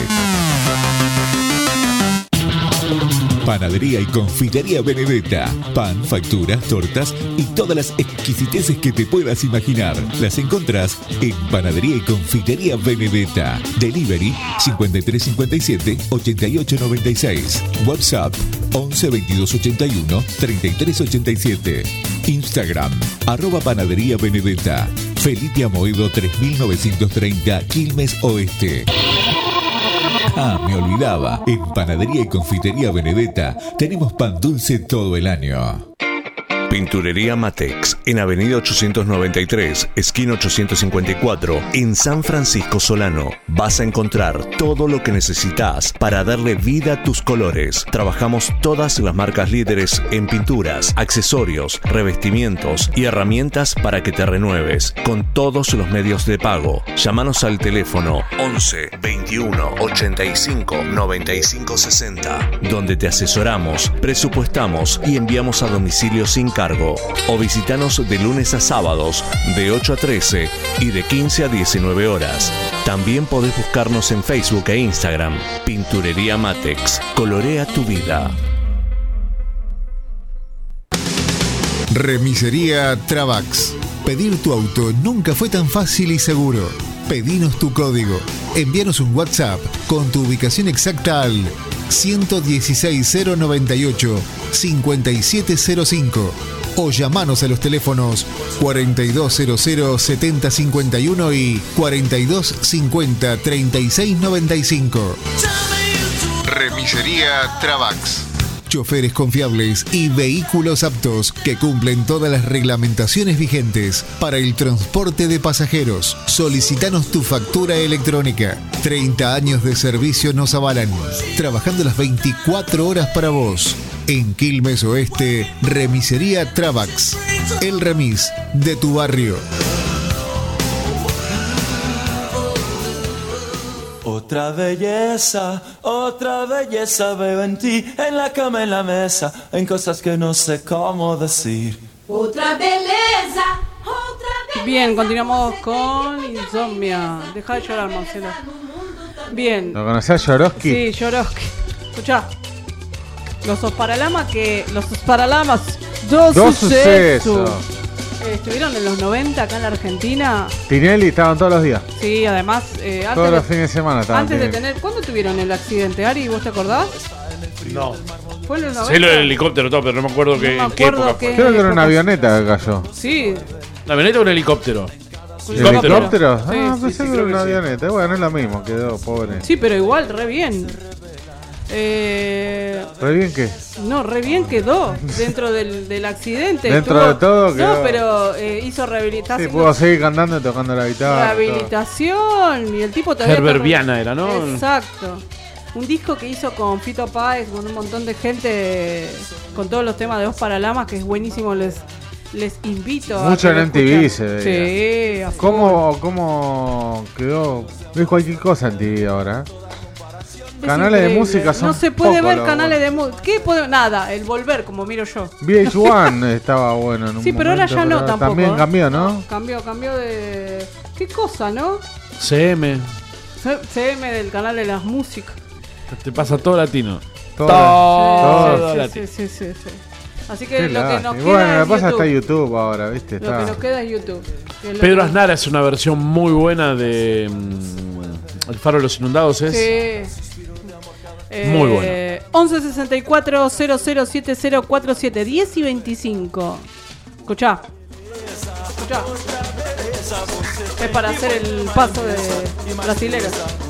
Panadería y Confitería Benedetta. Pan, facturas, tortas y todas las exquisiteces que te puedas imaginar. Las encontrás en Panadería y Confitería Benedetta. Delivery cincuenta y tres cincuenta y siete ochenta y ocho noventa y seis. WhatsApp once veintidós ochenta y uno treinta y tres ochenta y siete. Instagram arroba Panadería Benedetta. Felipe Amoedo tres mil novecientos treinta Quilmes Oeste. Ah, me olvidaba. En Panadería y Confitería Benedetta tenemos pan dulce todo el año. Pinturería Matex, en Avenida ochocientos noventa y tres, esquina ochocientos cincuenta y cuatro, en San Francisco Solano. Vas a encontrar todo lo que necesitas para darle vida a tus colores. Trabajamos todas las marcas líderes en pinturas, accesorios, revestimientos y herramientas para que te renueves, con todos los medios de pago. Llámanos al teléfono once veintiuno ochenta y cinco noventa y cinco sesenta, donde te asesoramos, presupuestamos y enviamos a domicilio sin cargo. O visitanos de lunes a sábados de ocho a trece y de quince a diecinueve horas. También podés buscarnos en Facebook e Instagram. Pinturería Matex. Colorea tu vida. Remisería Travax. Pedir tu auto nunca fue tan fácil y seguro. Pedinos tu código. Envíanos un WhatsApp con tu ubicación exacta al ciento dieciséis cero noventa y ocho cincuenta y siete cero cinco o llamanos a los teléfonos cuarenta y dos cero cero setenta cincuenta y uno y cuarenta y dos cincuenta treinta y seis noventa y cinco. Remisería Travax. Choferes confiables y vehículos aptos que cumplen todas las reglamentaciones vigentes para el transporte de pasajeros. Solicitanos tu factura electrónica. treinta años de servicio nos avalan. Trabajando las veinticuatro horas para vos. En Quilmes Oeste, Remisería Travax. El remis de tu barrio. Otra belleza, otra belleza veo en ti, en la cama, en la mesa, en cosas que no sé cómo decir. Otra belleza, otra belleza. Bien, continuamos con Insomnia. Deja de llorar, Marcelo. Bien. ¿Lo conocés, Joroski? Sí, Joroski. Escuchá. Los Paralamas que. Los Paralamas. Dos, Dos sucesos. sucesos. Eh, estuvieron en los noventa acá en la Argentina. Tinelli estaban todos los días. Sí, además. Eh, antes Todos de, los fines de semana estaban. Antes de Tinelli. tener. ¿Cuándo tuvieron el accidente, Ari? ¿Vos te acordás? No. ¿Fue en los noventa? Sé lo del helicóptero, todo, pero no me acuerdo que, me en qué acuerdo época qué- fue. Creo que era una avioneta que cayó. Sí. ¿Una avioneta o un helicóptero? Un ¿Helicóptero? helicóptero. Ah, Sí, pensé sí, sí, que creo era una que sí. avioneta. Bueno, es lo mismo, quedó pobre. Sí, pero igual, re bien. Eh, ¿Re bien qué? no, re bien quedó dentro del, del accidente. Dentro Estuvo- de todo No, quedó- pero eh, hizo Sí, rehabilitación. pudo seguir cantando y tocando la guitarra. todo. Rehabilitación. Y el tipo todavía. Herbert está- Viana era, ¿no? Exacto. Un disco que hizo con Fito Páez, con un montón de gente, con todos los temas de Dos Paralamas, que es buenísimo. Les, les invito a. Mucho que en lo M T V escuchen. se veía. Sí, a full. ¿Cómo, ¿Cómo quedó? Ves cualquier cosa en T V ahora, ¿eh? Es Canales de increíble. música son No se puede poco ver lo canales de música. ¿Qué puede? Nada, el volver, como miro yo. V H uno estaba bueno en un Sí, pero ahora momento, ya no pero tampoco. También ¿eh? cambió, ¿no? Cambió, cambió de. ¿Qué cosa, no? C M. C- CM del canal de las músicas. Te pasa todo latino. Todo. Todo Sí, sí, latino. sí, sí, sí, sí. Así que Qué lo que nos lástima. queda Bueno, lo es que pasa YouTube. está YouTube ahora, ¿viste? Lo Está... que nos queda es YouTube. que es lo Pedro que- Aznar hace una versión muy buena de mm, El Faro de los Inundados, ¿es? Sí. Muy bueno. Eh, once sesenta y cuatro cero cero siete cero cuatro siete diez y veinticinco. Escuchá. Escuchá. Es para hacer el paso de brasileros.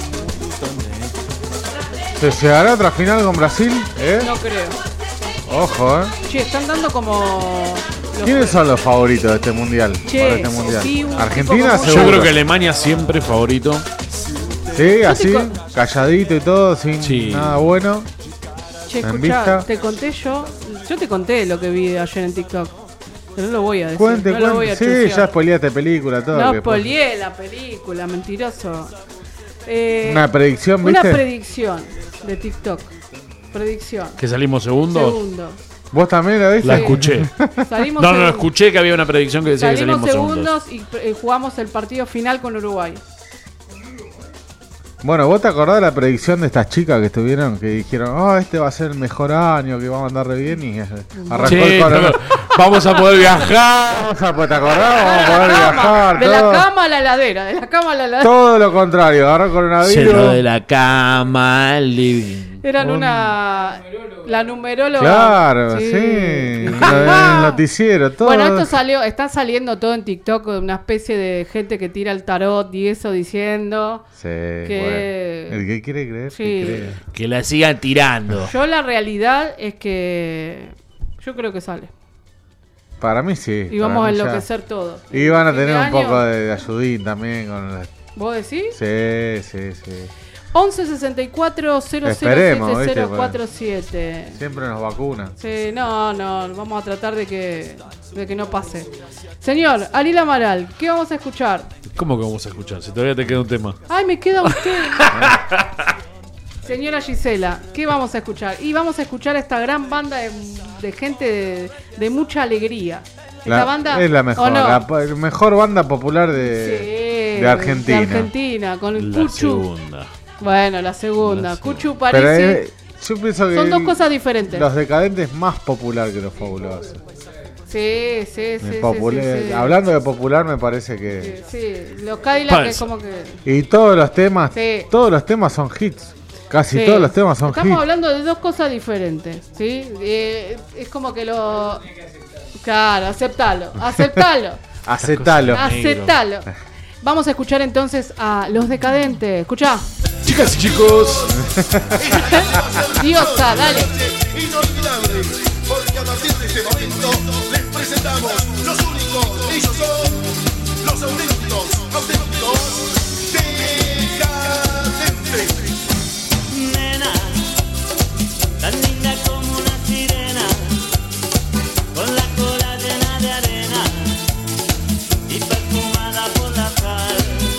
¿Se llegará a otra final con Brasil? ¿Eh? No creo. Ojo, ¿eh? Che, están dando como. los- ¿Quiénes son los favoritos de este mundial? Che, Para este mundial? sí, un Argentina, tipo como- Yo seguro. creo que Alemania siempre favorito. Sí, Yo así, te con- calladito y todo, sin Sí. nada bueno. Che, en escuchá, vista. te conté yo. Yo te conté lo que vi ayer en TikTok. Pero no lo voy a decir. Cuente, no lo voy a cuente. Sí, chusear. ya spoileaste película, todo. No que después- spoileé la película, mentiroso. Eh, Una predicción, Una ¿viste? predicción de TikTok. Predicción. Que salimos segundos. Segundo. ¿Vos también la viste? La escuché. Salimos No, no, no, segun- escuché que había una predicción que decía que Salimos salimos segundos. segundos y eh, jugamos el partido final con Uruguay. Bueno, ¿vos te acordás de la predicción de estas chicas que estuvieron? Que dijeron, oh, este va a ser el mejor año, que vamos a andar re bien. Y eh, arrancó Che, el corona. no, vamos a poder viajar. Vamos a, pues, ¿te acordás? Vamos a poder Cama, viajar. de todo. la cama a la heladera, de la cama a la heladera. Todo lo contrario, agarró coronavirus. Cerro de la cama, al living. Eran Un- una. La numeróloga. Claro, sí. Lo del noticiero, todo. Bueno, esto salió, está saliendo todo en TikTok, una especie de gente que tira el tarot y eso diciendo. Sí, que- bueno. El que quiere creer, Sí. que crea. Que la sigan tirando. Yo la realidad es que yo creo que sale. Para mí sí. Y vamos a para mí ya. enloquecer todo. Y van a ¿En tener qué un año? poco de ayudín también con la... ¿Vos decís? Sí, sí, sí. once sesenta y cuatro cero cero Esperemos, siete ¿viste? cero cuatro siete. Siempre nos vacunan. Sí, no, no, vamos a tratar de que, de que no pase. Señor, Ariel Amaral, ¿qué vamos a escuchar? ¿Cómo que vamos a escuchar? Si todavía te queda un tema. Ay, me queda usted. Señora Gisela, ¿qué vamos a escuchar? Y vamos a escuchar a esta gran banda de, de gente de, de mucha alegría. Esta La- banda, es la ¿o mejor, no? la po- mejor banda popular de, Sí, de Argentina. De Argentina, con el La Cuchu. segunda. Bueno, la segunda. La Cuchu Pero parece. es- yo pienso que Son dos el- cosas diferentes. Los Decadentes es más popular que los Fabulosos. Sí, sí, sí. El sí, popular- sí, sí. Hablando de popular, me parece que. Sí, los Cadillac es como que. Y todos los temas, Sí. todos los temas son hits. Casi Sí. todos los temas son Estamos hits. hablando de dos cosas diferentes, ¿sí? Eh, es como que lo... Claro, aceptalo, aceptalo. Aceptalo. Aceptalo. Vamos a escuchar entonces a Los Decadentes. Escuchá. Chicas y chicos. Diosa, dale. Inolvidable, porque a partir de este momento les presentamos los únicos, ellos son los auténticos, auténticos Decadentes. Nena, tan linda como una sirena, con la cola llena de arena y perfumada por la sal.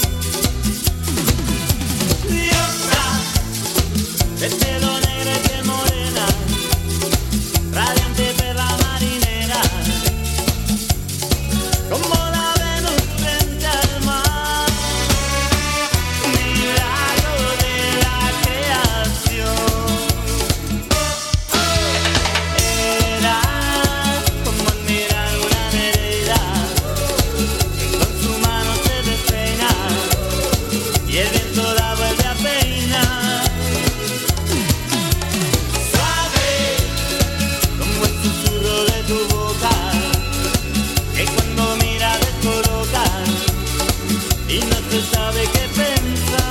Diosa, de pelo negro y piel morena, radiante perla marinera, como la Venus frente al mar. Milagro de la creación. Era como admirar una nereida que con su mano se despeina y el viento la vuelve a peinar. Suave como el susurro de tu boca, que cuando mira descoloca y no se sabe qué pensar.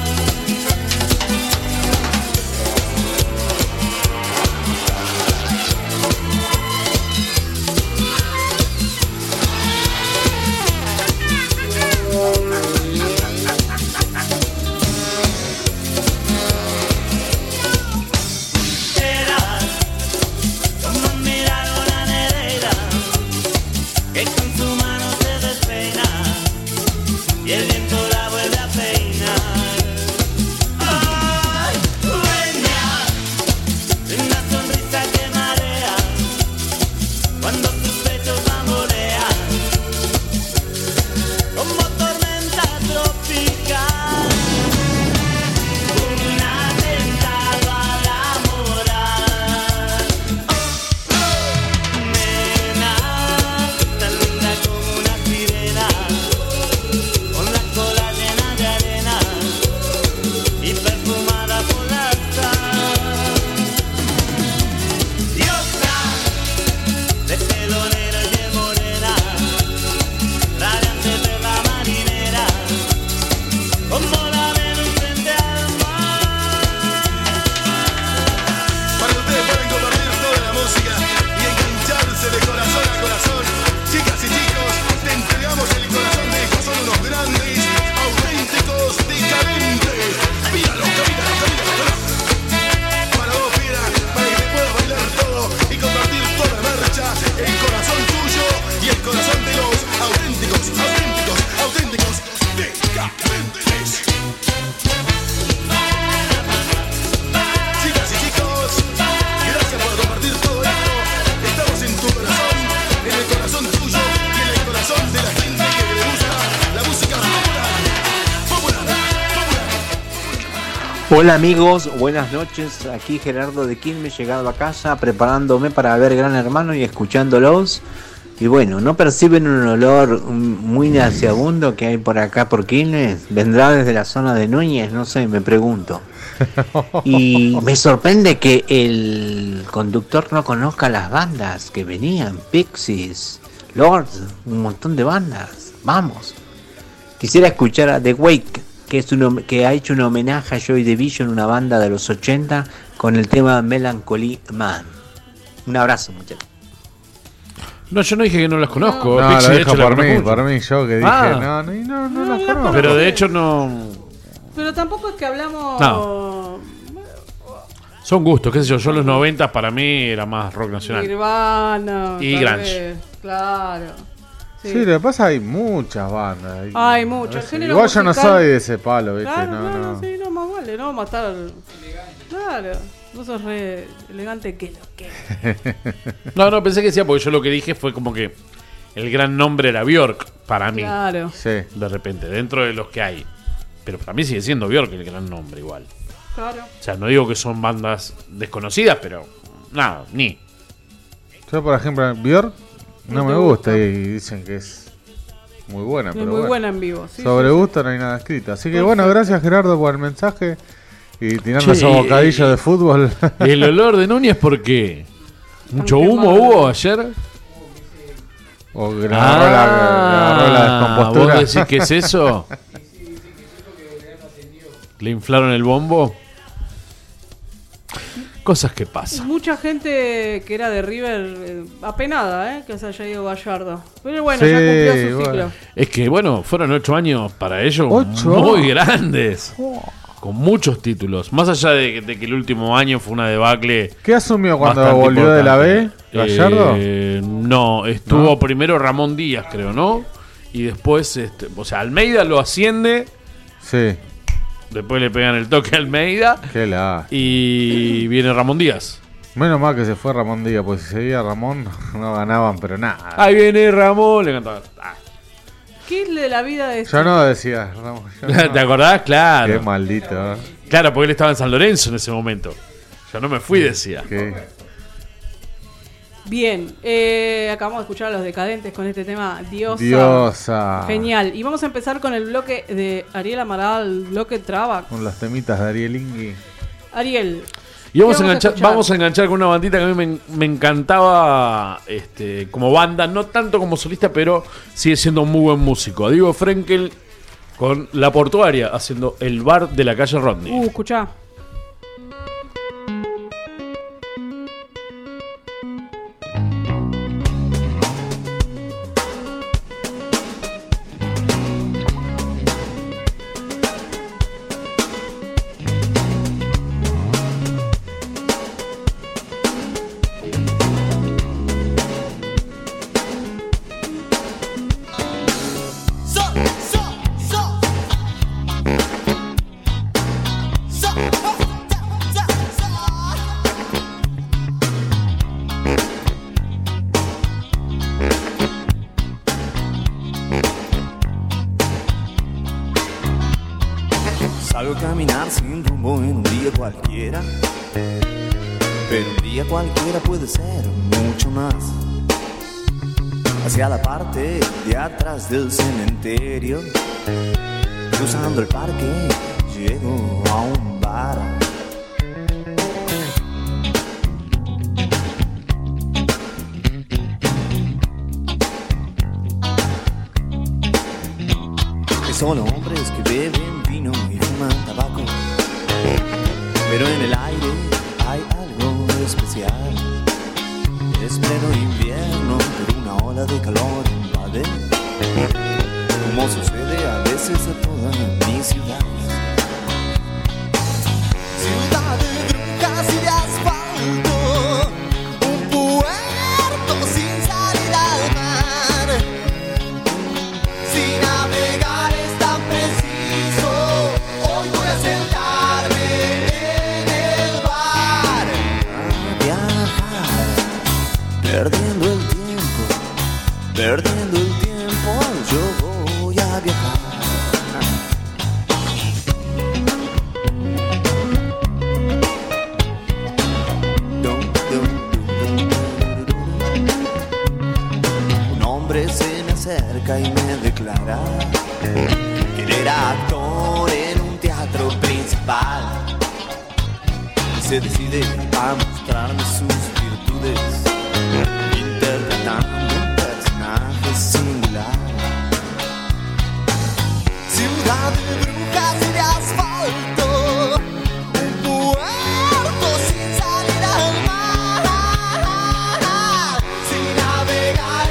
Era como mirar una nereida que con su mano se despeina y el viento la vuelve a peinar. Ay, dueña de una sonrisa que marea cuando sus pechos bambolean como tormenta tropical. Un atentado a la moral. Nena, tan linda como una sirena, con la cola llena de arena y perfumada por la sal. Diosa, de pelo negro y piel morena, radiante perla marinera, como la Venus frente al mar. Para que ustedes puedan compartir toda la música y engancharse de corazón a corazón. Chicas y chicos, te entregamos el corazón de ellos. Son unos grandes, auténticos Decadentes. Mira loca, mira loca, mira loca. Para vos, Fiera, para que te puedas bailar todo y compartir toda la marcha. El corazón tuyo y el corazón de los auténticos, auténticos, auténticos Decadentes. Chicas y chicos, gracias por compartir todo esto. Estamos en tu corazón, en el corazón tuyo y en el corazón de la gente que le gusta la música popular. Popular, popular. Hola amigos, buenas noches. Aquí Gerardo de Quilmes, llegado a casa, preparándome para ver Gran Hermano y escuchándolos. Y bueno, ¿no perciben un olor mm, muy nauseabundo que hay por acá por Quilmes? ¿Vendrá desde la zona de Núñez? No sé, me pregunto. Y me sorprende que el conductor no conozca las bandas que venían, Pixies, Lords, un montón de bandas. Vamos. Quisiera escuchar a The Wake, que es un hom- que ha hecho un homenaje a Joy Division, una banda de los ochenta, con el tema Melancholy Man. Un abrazo, muchachos. No, yo no dije que no las conozco. No, Pixie, lo de dijo hecho, la por mí, conozco por mucho. mí, yo que dije, Ah. no, no, no, no, las conozco. Pero de hecho no... Pero tampoco es que hablamos. No. Son gustos, qué sé yo. Yo los noventas para mí era más rock nacional. Nirvana. Y tal grunge. vez, Claro. Sí, lo que pasa hay muchas bandas. Hay, Hay mucho, a el veces- género Igual yo no musical- soy de ese palo, ¿viste? Claro, no, claro, no. sí, no, más vale, no matar. Claro, vos sos re elegante que lo que. No, no, pensé que decía, porque yo lo que dije fue como que el gran nombre era Björk, para mí. Claro. Sí. De repente, dentro de los que hay. Pero para mí sigue siendo Björk el gran nombre igual. Claro. O sea, no digo que son bandas desconocidas, pero nada, ni. Yo, por ejemplo, Björk no No me te gusta gusta. y dicen que es muy buena. Es pero muy bueno. buena en vivo. Sí, Sobre sí, sí. gusto no hay nada escrito. Así que Perfecto. bueno, gracias Gerardo por el mensaje y tirando Che, esos bocadillos y- de fútbol. El olor de Núñez, ¿por qué? ¿Mucho Tan humo quemado. hubo ayer? O que le agarró, la, le agarró la descompostura. Ah, ¿Vos decís que es eso? ¿Le inflaron el bombo? Cosas que pasan. Mucha gente que era de River eh, apenada, ¿eh? Que se haya ido Gallardo. Pero bueno, Sí, ya cumplió su bueno. ciclo. Es que, bueno, fueron ocho años para ellos Ocho. muy grandes. Con muchos títulos. Más allá de, que- de que el último año fue una debacle. ¿Qué asumió cuando bastante volvió de la B? importante. ¿Gallardo? Eh, no, estuvo ¿No? primero Ramón Díaz, creo, ¿no? Y después, este, o sea, Almeida lo asciende. Sí. Después le pegan el toque a Almeida. Qué la. Y viene Ramón Díaz. Menos mal que se fue Ramón Díaz, pues si seguía Ramón no ganaban, pero nada. Ahí viene Ramón, le cantaba. Ah. ¿Qué es de la vida de este? Yo no decía Ramón. yo no. ¿Te acordás? Claro. Qué maldito. ¿eh? Claro, porque él estaba en San Lorenzo en ese momento. Yo no me fui, decía. ¿Qué? Bien, eh, acabamos de escuchar a Los Decadentes con este tema Diosa. Diosa. Genial. Y vamos a empezar con el bloque de Ariel Amaral, el bloque Traba. Con las temitas de Ariel Ingui. Ariel. Y vamos a, ¿qué enganchar, escuchar? vamos a enganchar con una bandita que a mí me, me encantaba este, como banda, no tanto como solista, pero sigue siendo un muy buen músico. A Diego Frenkel con La Portuaria haciendo el bar de la calle Rodney. Uh, escuchá. So, so, so. So, so, so. Salgo a caminar sin rumbo en un día cualquiera, pero un día cualquiera puede ser mucho más. Hacia la parte de atrás del cementerio, cruzando el parque, llego a un bar. Que son hombres que beben vino y fuman tabaco, pero en el aire hay algo especial. Es pleno invierno, pero una ola de calor invade, como sucede a veces a toda mi ciudad. Ciudad de brujas y de asfalto, un puerto sin salida al mar. Si navegar es tan preciso, hoy voy a sentarme en el bar. Viajar, perdiendo el tiempo, perdiendo el tiempo, yo voy a viajar. Un hombre se me acerca y me declara que él era actor en un teatro principal. Y se decide a mostrarme sus virtudes, interpretando un personaje singular. Ciudad de brujas y de asfalto, un puerto sin salida al mar. Si navegar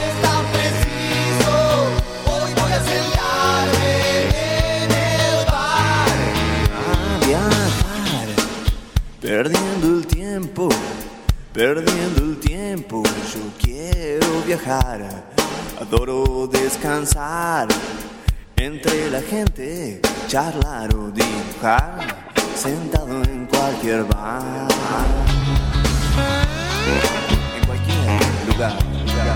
tiempo, perdiendo el tiempo. Yo quiero viajar, adoro descansar entre la gente, charlar o dibujar, sentado en cualquier bar, en cualquier lugar, lugar.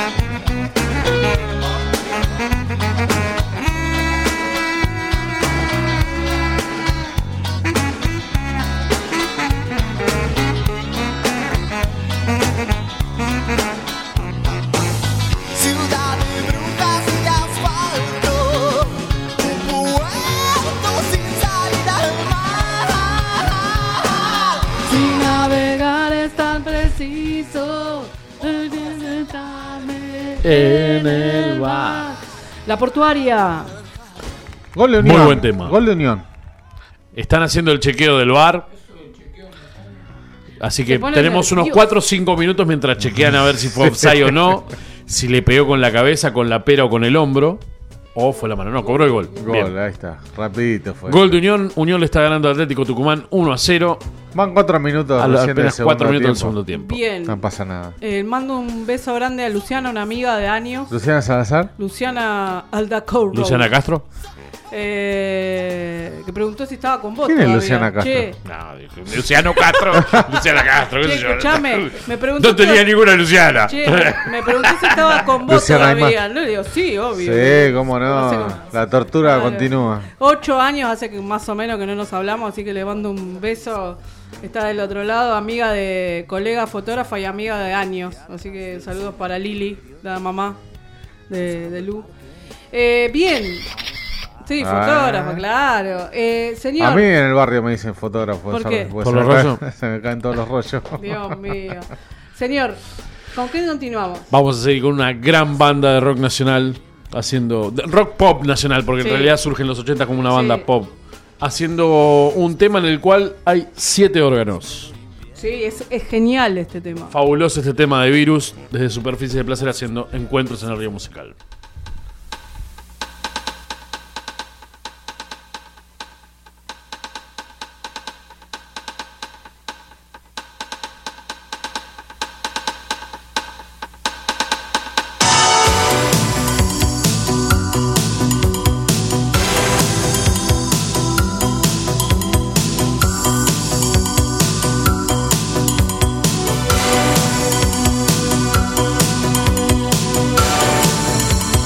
Ciudad de brujas y asfalto, un puerto sin salida al mar. Si navegar es tan preciso En el bar. La portuaria. Gol de Unión. Muy buen tema. Gol de Unión. Están haciendo el chequeo del bar. Así que Se pone tenemos unos nervioso. cuatro o cinco minutos mientras chequean a ver si fue offside o no. Si le pegó con la cabeza, con la pera o con el hombro. O fue la mano. No, cobró el gol. Gol, Bien. ahí está. Rapidito fue. Gol de Unión. Unión le está ganando a Atlético Tucumán uno a cero. Van cuatro minutos. A la- recién del apenas segundo cuatro minutos del tiempo. segundo tiempo. Bien. No pasa nada. Eh, mando un beso grande a Luciana, una amiga de años. Luciana Salazar. Luciana Aldacour. Luciana Castro. Eh, que preguntó si estaba con vos. ¿Quién es todavía. Luciana Castro? Che, No, dijo, Luciano Castro. Luciana Castro. qué che, sé yo. escuchame, me preguntó. No tenía ninguna Luciana. Che, me, me preguntó si estaba con vos Luciana todavía. No le digo, sí, obvio. Sí, cómo Hace no. como- La tortura Claro. continúa. Ocho años hace que más o menos que no nos hablamos, así que le mando un beso. Está del otro lado, amiga de colega fotógrafa y amiga de años. Así que saludos para Lili, la mamá de, de Lu. Eh, bien. Sí, Ah. fotógrafa, claro. Eh, señor. A mí en el barrio me dicen fotógrafo. ¿Por esa- qué? porque ¿Por se los me caen- rollos? Se me caen todos los rollos. Dios mío. Señor, ¿con qué continuamos? Vamos a seguir con una gran banda de rock nacional. Haciendo. de- rock pop nacional, porque Sí. en realidad surge en los ochenta como una banda Sí. pop. Haciendo un tema en el cual hay siete órganos. Sí, es, es genial este tema. Fabuloso este tema de Virus. Desde Superficie de Placer haciendo encuentros en el río musical. Ciudad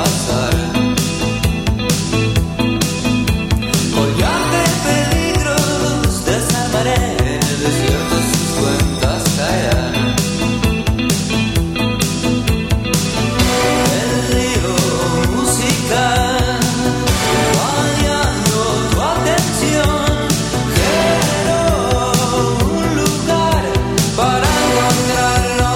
pasar. Colgante de peligros, desarmaré, desiertos sus cuentas caerán. El río musical, bañando tu atención, generó un lugar para encontrarnos.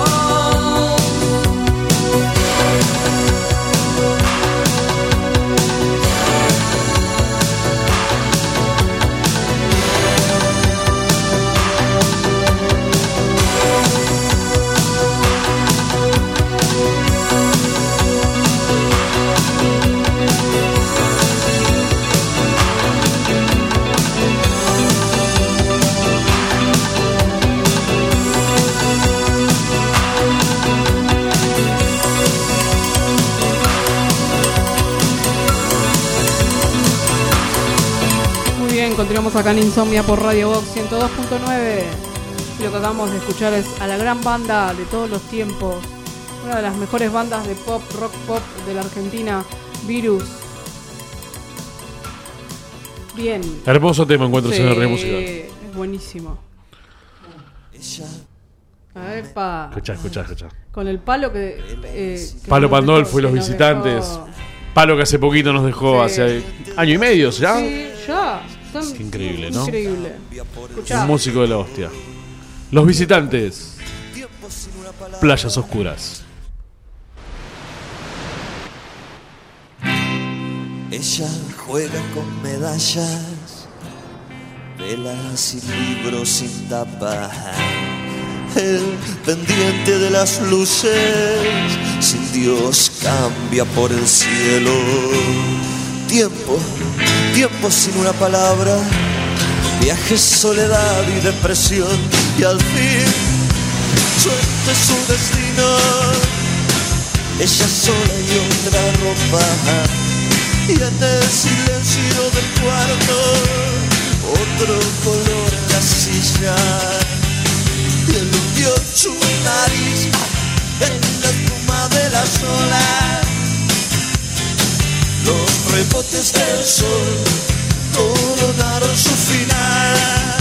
Muy bien, continuamos acá en Insomnia por Radio Box ciento dos punto nueve. Y lo que acabamos de escuchar es a la gran banda de todos los tiempos, una de las mejores bandas de pop, rock pop de la Argentina, Virus. Bien. Hermoso tema, encuentro Sí, en el río musical. es buenísimo. Epa. Escuchá, escuchá, escuchá. Con el palo que... eh, que Palo nos Pandolfo dejó- y los que nos visitantes. dejó- Palo que hace poquito nos dejó, Sí. hace año y medio ya. Sí, ya. Son Es increíble, ¿no? Increíble. Escuchá. Un músico de la hostia. Los visitantes. Playas oscuras. Ella juega con medallas, velas y libros sin tapa. El pendiente de las luces, sin Dios cambia por el cielo. Tiempo, tiempo sin una palabra, viajes, soledad y depresión. Y al fin, suerte su destino, ella sola y otra ropa. Y en el silencio del cuarto, otro color en la silla. Y eludió su nariz en la espuma de las olas. Los rebotes del sol coronaron su final.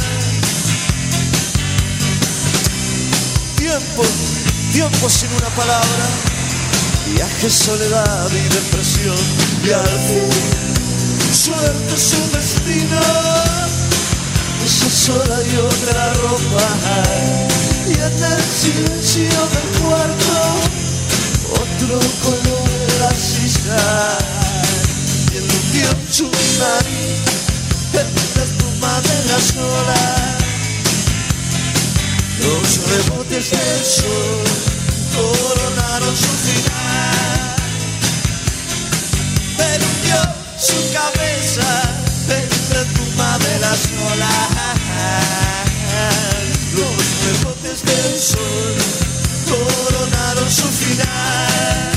Tiempo, tiempo sin una palabra, viaje, soledad y depresión. Y al fin, suerte su destino, ella sola y otra ropa. Y en el silencio del cuarto, otro color en la silla. Y eludió su nariz en la espuma de las olas. Los rebotes del sol coronaron su final. Pero hundió su cabeza en la espuma de las olas. Los rebotes del sol coronaron su final.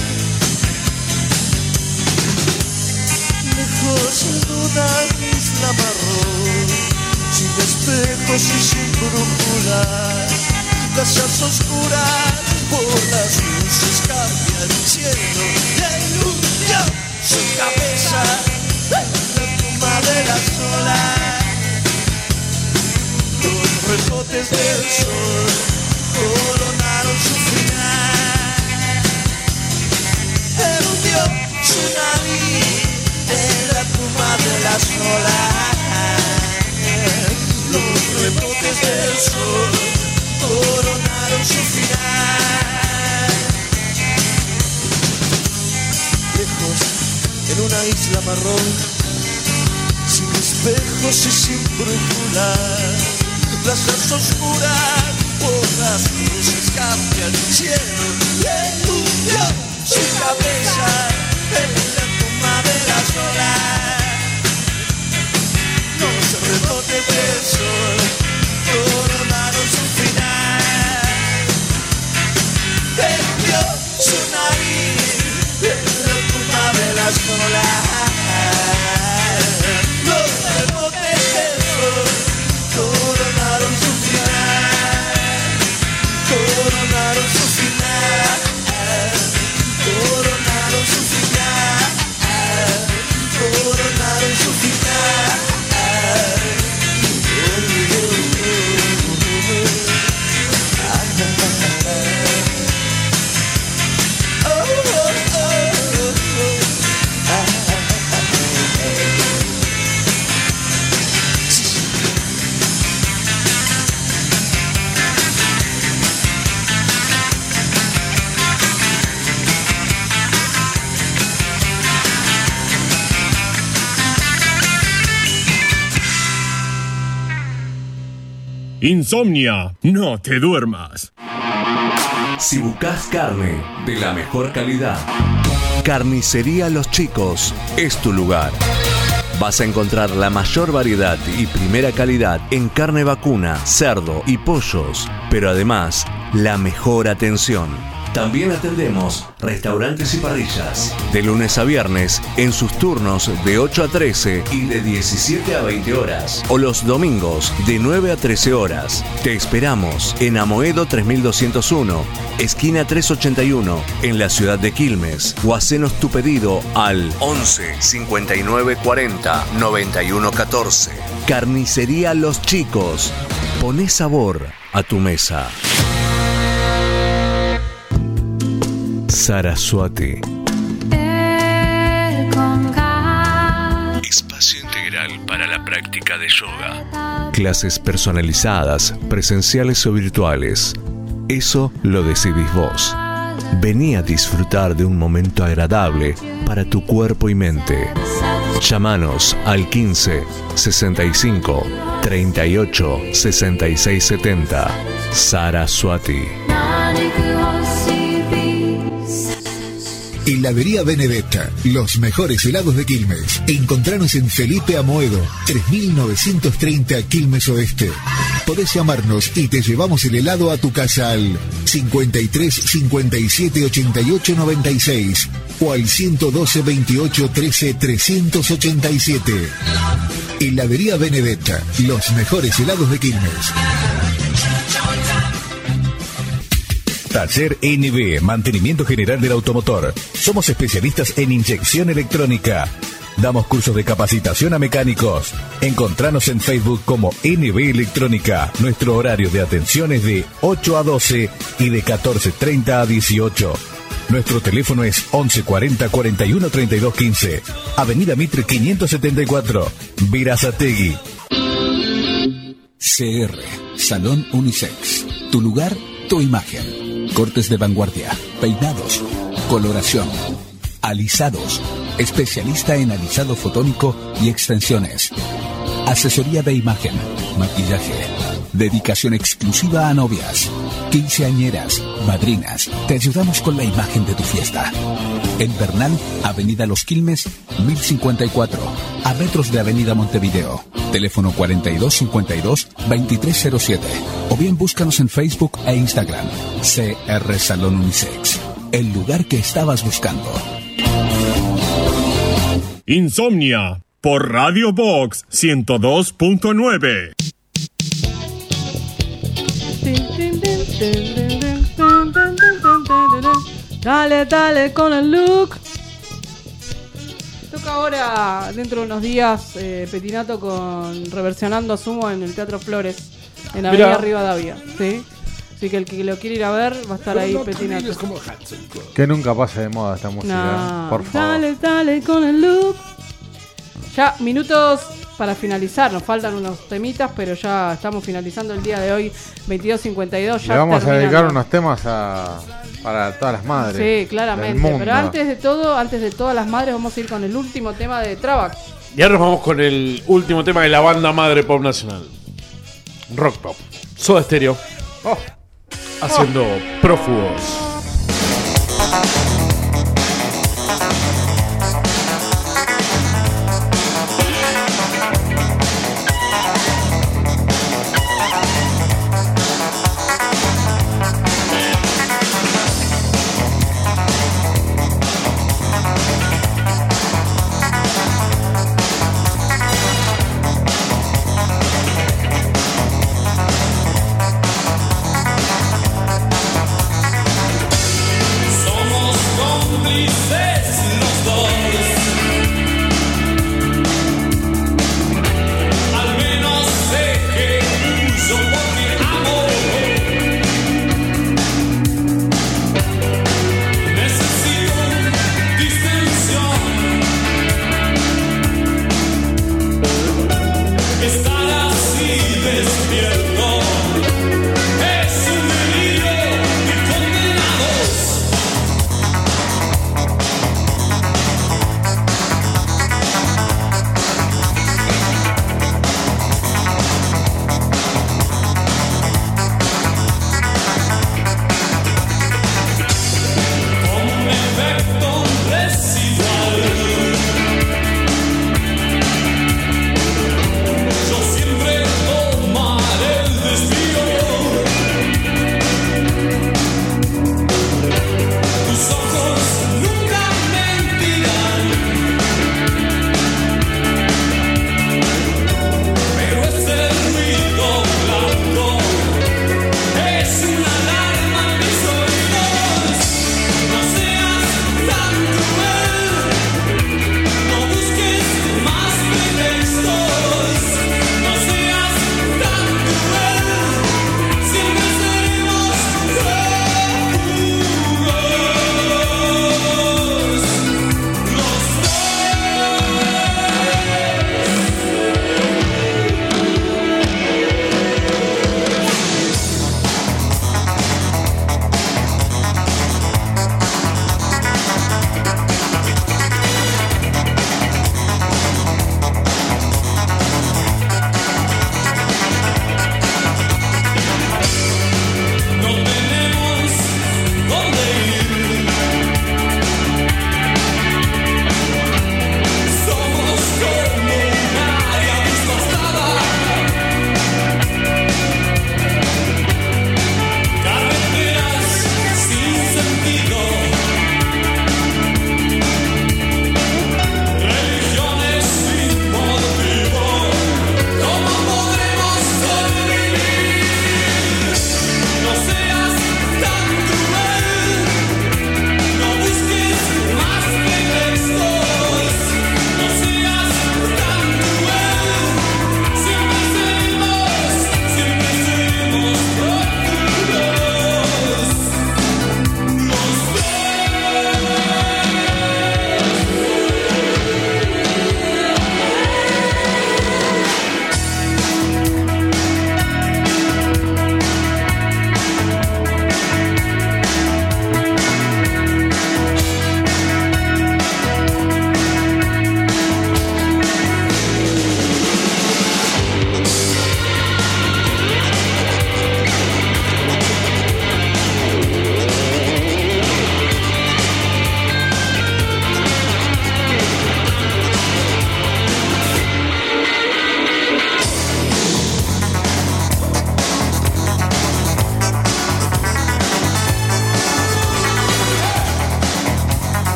Lejos en una isla marrón, sin espejos y sin brújula, casas oscuras por las luces cambia el cielo. Y eludió su cabeza en la espuma de las olas. Los rebotes del sol coronaron su final. Eludió su nariz en la espuma de las olas. Los rebotes del sol coronaron su final. Lejos en una isla marrón, sin espejos y sin brújula, plazas oscuras por las luces cambia el cielo. Y eludió su cabeza en la espuma de las olas. Los rebotes del sol coronaron su final. Eludió su nariz en la espuma de las olas. Los rebotes del sol coronaron su final. Coronaron su final. Coronaron su final. Insomnia, no te duermas. Si buscas carne de la mejor calidad, Carnicería Los Chicos es tu lugar. Vas a encontrar la mayor variedad y primera calidad en carne vacuna, cerdo y pollos, pero además la mejor atención. También atendemos restaurantes y parrillas, de lunes a viernes en sus turnos de ocho a trece y de diecisiete a veinte horas, o los domingos de nueve a trece horas. Te esperamos en Amoedo tres mil doscientos uno, esquina trescientos ochenta y uno, en la ciudad de Quilmes, o hacenos tu pedido al once cincuenta y nueve cuarenta noventa y uno catorce. Carnicería Los Chicos. Poné sabor a tu mesa. Saraswati. Espacio integral para la práctica de yoga. Clases personalizadas, presenciales o virtuales. Eso lo decidís vos. Vení a disfrutar de un momento agradable para tu cuerpo y mente. Llámanos al quince sesenta y cinco treinta y ocho sesenta y seis setenta. Saraswati. Heladería Benedetta, los mejores helados de Quilmes. Encontranos en Felipe Amoedo, tres mil novecientos treinta Quilmes Oeste. Podés llamarnos y te llevamos el helado a tu casa al cincuenta y tres cincuenta y siete ochenta y ocho noventa y seis o al ciento doce veintiocho trece trescientos ochenta y siete. Heladería Benedetta, los mejores helados de Quilmes. Taller N B, mantenimiento general del automotor. Somos especialistas en inyección electrónica. Damos cursos de capacitación a mecánicos. Encontranos en Facebook como N B Electrónica. Nuestro horario de atención es de ocho a doce y de catorce treinta a dieciocho. Nuestro teléfono es once cuarenta cuarenta y uno treinta y dos quince. Avenida Mitre quinientos setenta y cuatro, Verazategui. C R, Salón Unisex. Tu lugar, tu imagen. Cortes de vanguardia, peinados, coloración, alisados, especialista en alisado fotónico y extensiones. Asesoría de imagen, maquillaje, dedicación exclusiva a novias, quinceañeras, madrinas. Te ayudamos con la imagen de tu fiesta. En Bernal, Avenida Los Quilmes, mil cincuenta y cuatro, a metros de Avenida Montevideo. Teléfono cuarenta y dos cincuenta y dos veintitrés cero siete. O bien búscanos en Facebook e Instagram. C R Salón Unisex. El lugar que estabas buscando. Insomnia por Radio Box ciento dos punto nueve. Dale, dale con el look. Toca ahora, dentro de unos días, eh, Petinato con Reversionando a Sumo en el Teatro Flores, en Avenida Mirá. Rivadavia, ¿sí? Así que el que lo quiere ir a ver va a estar ahí Petinato. Que nunca pase de moda esta música, No. por favor. Dale, dale con el look. Ya, minutos para finalizar. Nos faltan unos temitas, pero ya estamos finalizando el día de hoy, veintidós cincuenta y dos. Ya Le vamos a terminando. dedicar unos temas a, para todas las madres. Sí, del claramente. mundo. Pero antes de todo, antes de todas las madres, vamos a ir con el último tema de Travax. Y ahora nos vamos con el último tema de la banda madre pop nacional. Rock pop. Soda Stereo. Oh. Haciendo Prófugos. Thank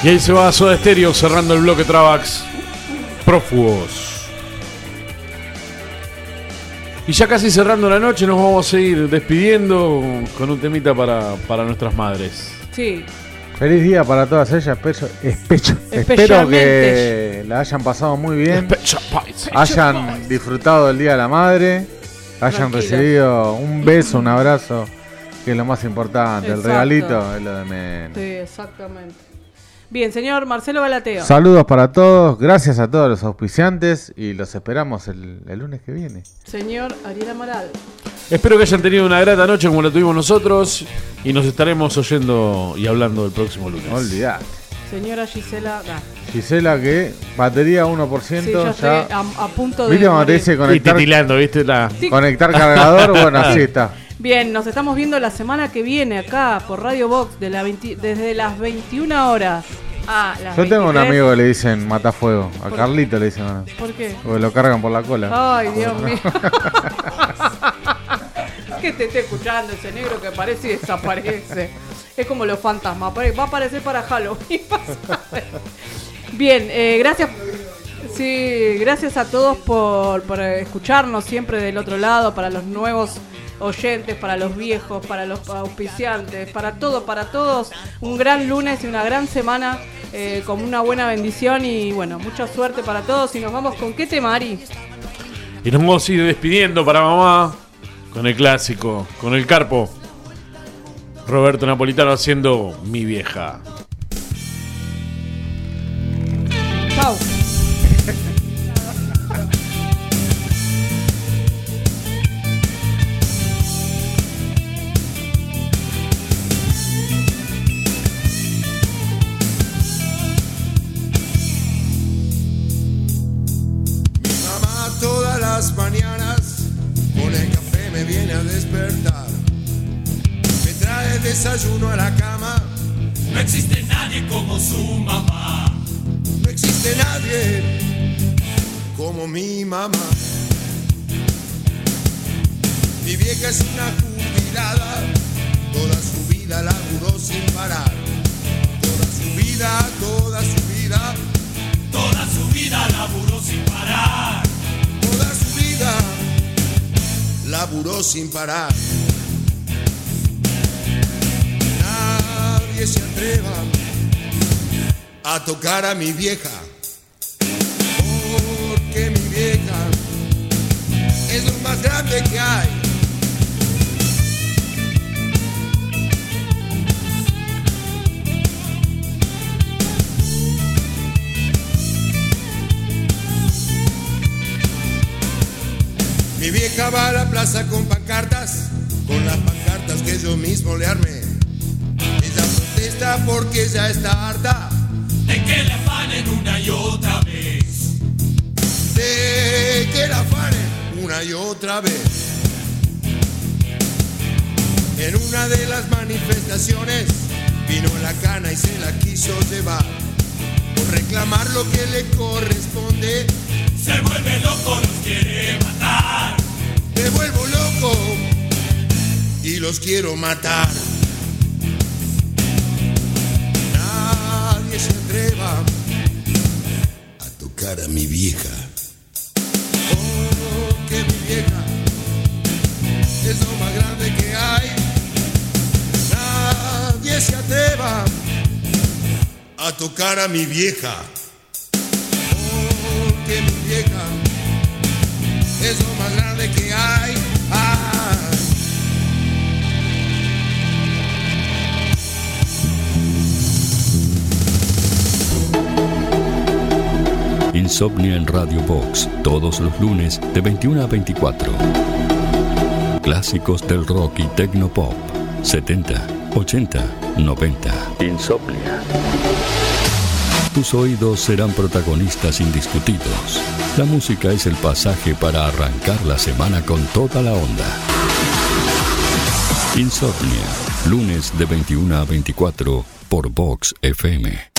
Y ahí se va Soda Stereo cerrando el bloque Travax. Prófugos. Y ya casi cerrando la noche nos vamos a ir despidiendo con un temita para, para nuestras madres. Sí. Feliz día para todas ellas. Especho, especho. Espero que la hayan pasado muy bien. Hayan disfrutado del Día de la Madre. Hayan Tranquilos. recibido un beso, un abrazo, que es lo más importante. Exacto. El regalito es lo de menos. Sí, exactamente. Bien, señor Marcelo Galateo. Saludos para todos. Gracias a todos los auspiciantes. Y los esperamos el, el lunes que viene. Señor Ariel Amaral. Espero que hayan tenido una grata noche como la tuvimos nosotros. Y nos estaremos oyendo y hablando el próximo lunes. Olvidate. Señora Gisela. Nah. Gisela, que batería uno por ciento. Sí, yo ya. estoy a, a punto de. ¿Viste cuando te morir. dice conectar? Y titilando, ¿viste? La... Conectar cargador. Bueno, así está. Bien, nos estamos viendo la semana que viene acá por Radio Box de la veinte desde las veintiuna horas a las Yo tengo un veintitrés. amigo que le dicen matafuego. A ¿Por- Carlito le dicen. ¿no? ¿Por qué? Porque lo cargan por la cola. Ay, Dios mío. Que te esté escuchando ese negro que aparece y desaparece. Es como los fantasmas. Va a aparecer para Halloween. Bien, eh, gracias. Sí, gracias a todos por, por escucharnos siempre del otro lado, para los nuevos oyentes, para los viejos, para los auspiciantes, para todo, para todos. Un gran lunes y una gran semana eh, con una buena bendición y bueno, mucha suerte para todos. Y nos vamos con qué tema, Ari. Y nos vamos a ir despidiendo para mamá con el clásico, con el Carpo. Roberto Napolitano haciendo Mi Vieja. Chau. Mamá todas las mañanas con el café me viene a despertar. Me trae desayuno a la cama. No existe nadie como su mamá. No existe nadie como mi mamá. Mi vieja es una jubilada. Toda su vida laburó sin parar. Toda su vida, toda su vida. Toda su vida laburó sin parar. Toda su vida laburó sin parar. Nadie se atreva a tocar a mi vieja, porque mi vieja es lo más grande que hay. Mi vieja va a la plaza con pancartas, con las pancartas que yo mismo le armé. Ella protesta porque ya está harta de que le afanen una y otra vez. De que la afanen una y otra vez. En una de las manifestaciones vino la cana y se la quiso llevar. Por reclamar lo que le corresponde, se vuelve loco, los quiere matar. Me vuelvo loco y los quiero matar. Nadie se atreva a tocar a mi vieja, porque mi vieja es lo más grande que hay. Nadie se atreva a tocar a mi vieja, porque mi vieja es lo más grande que hay. Ay. Insomnia en Radio Box, todos los lunes de veintiuna a veinticuatro. Clásicos del rock y tecnopop, setenta, ochenta, noventa. Insomnia. Tus oídos serán protagonistas indiscutidos. La música es el pasaje para arrancar la semana con toda la onda. Insomnia, lunes de veintiuna a veinticuatro por Vox F M.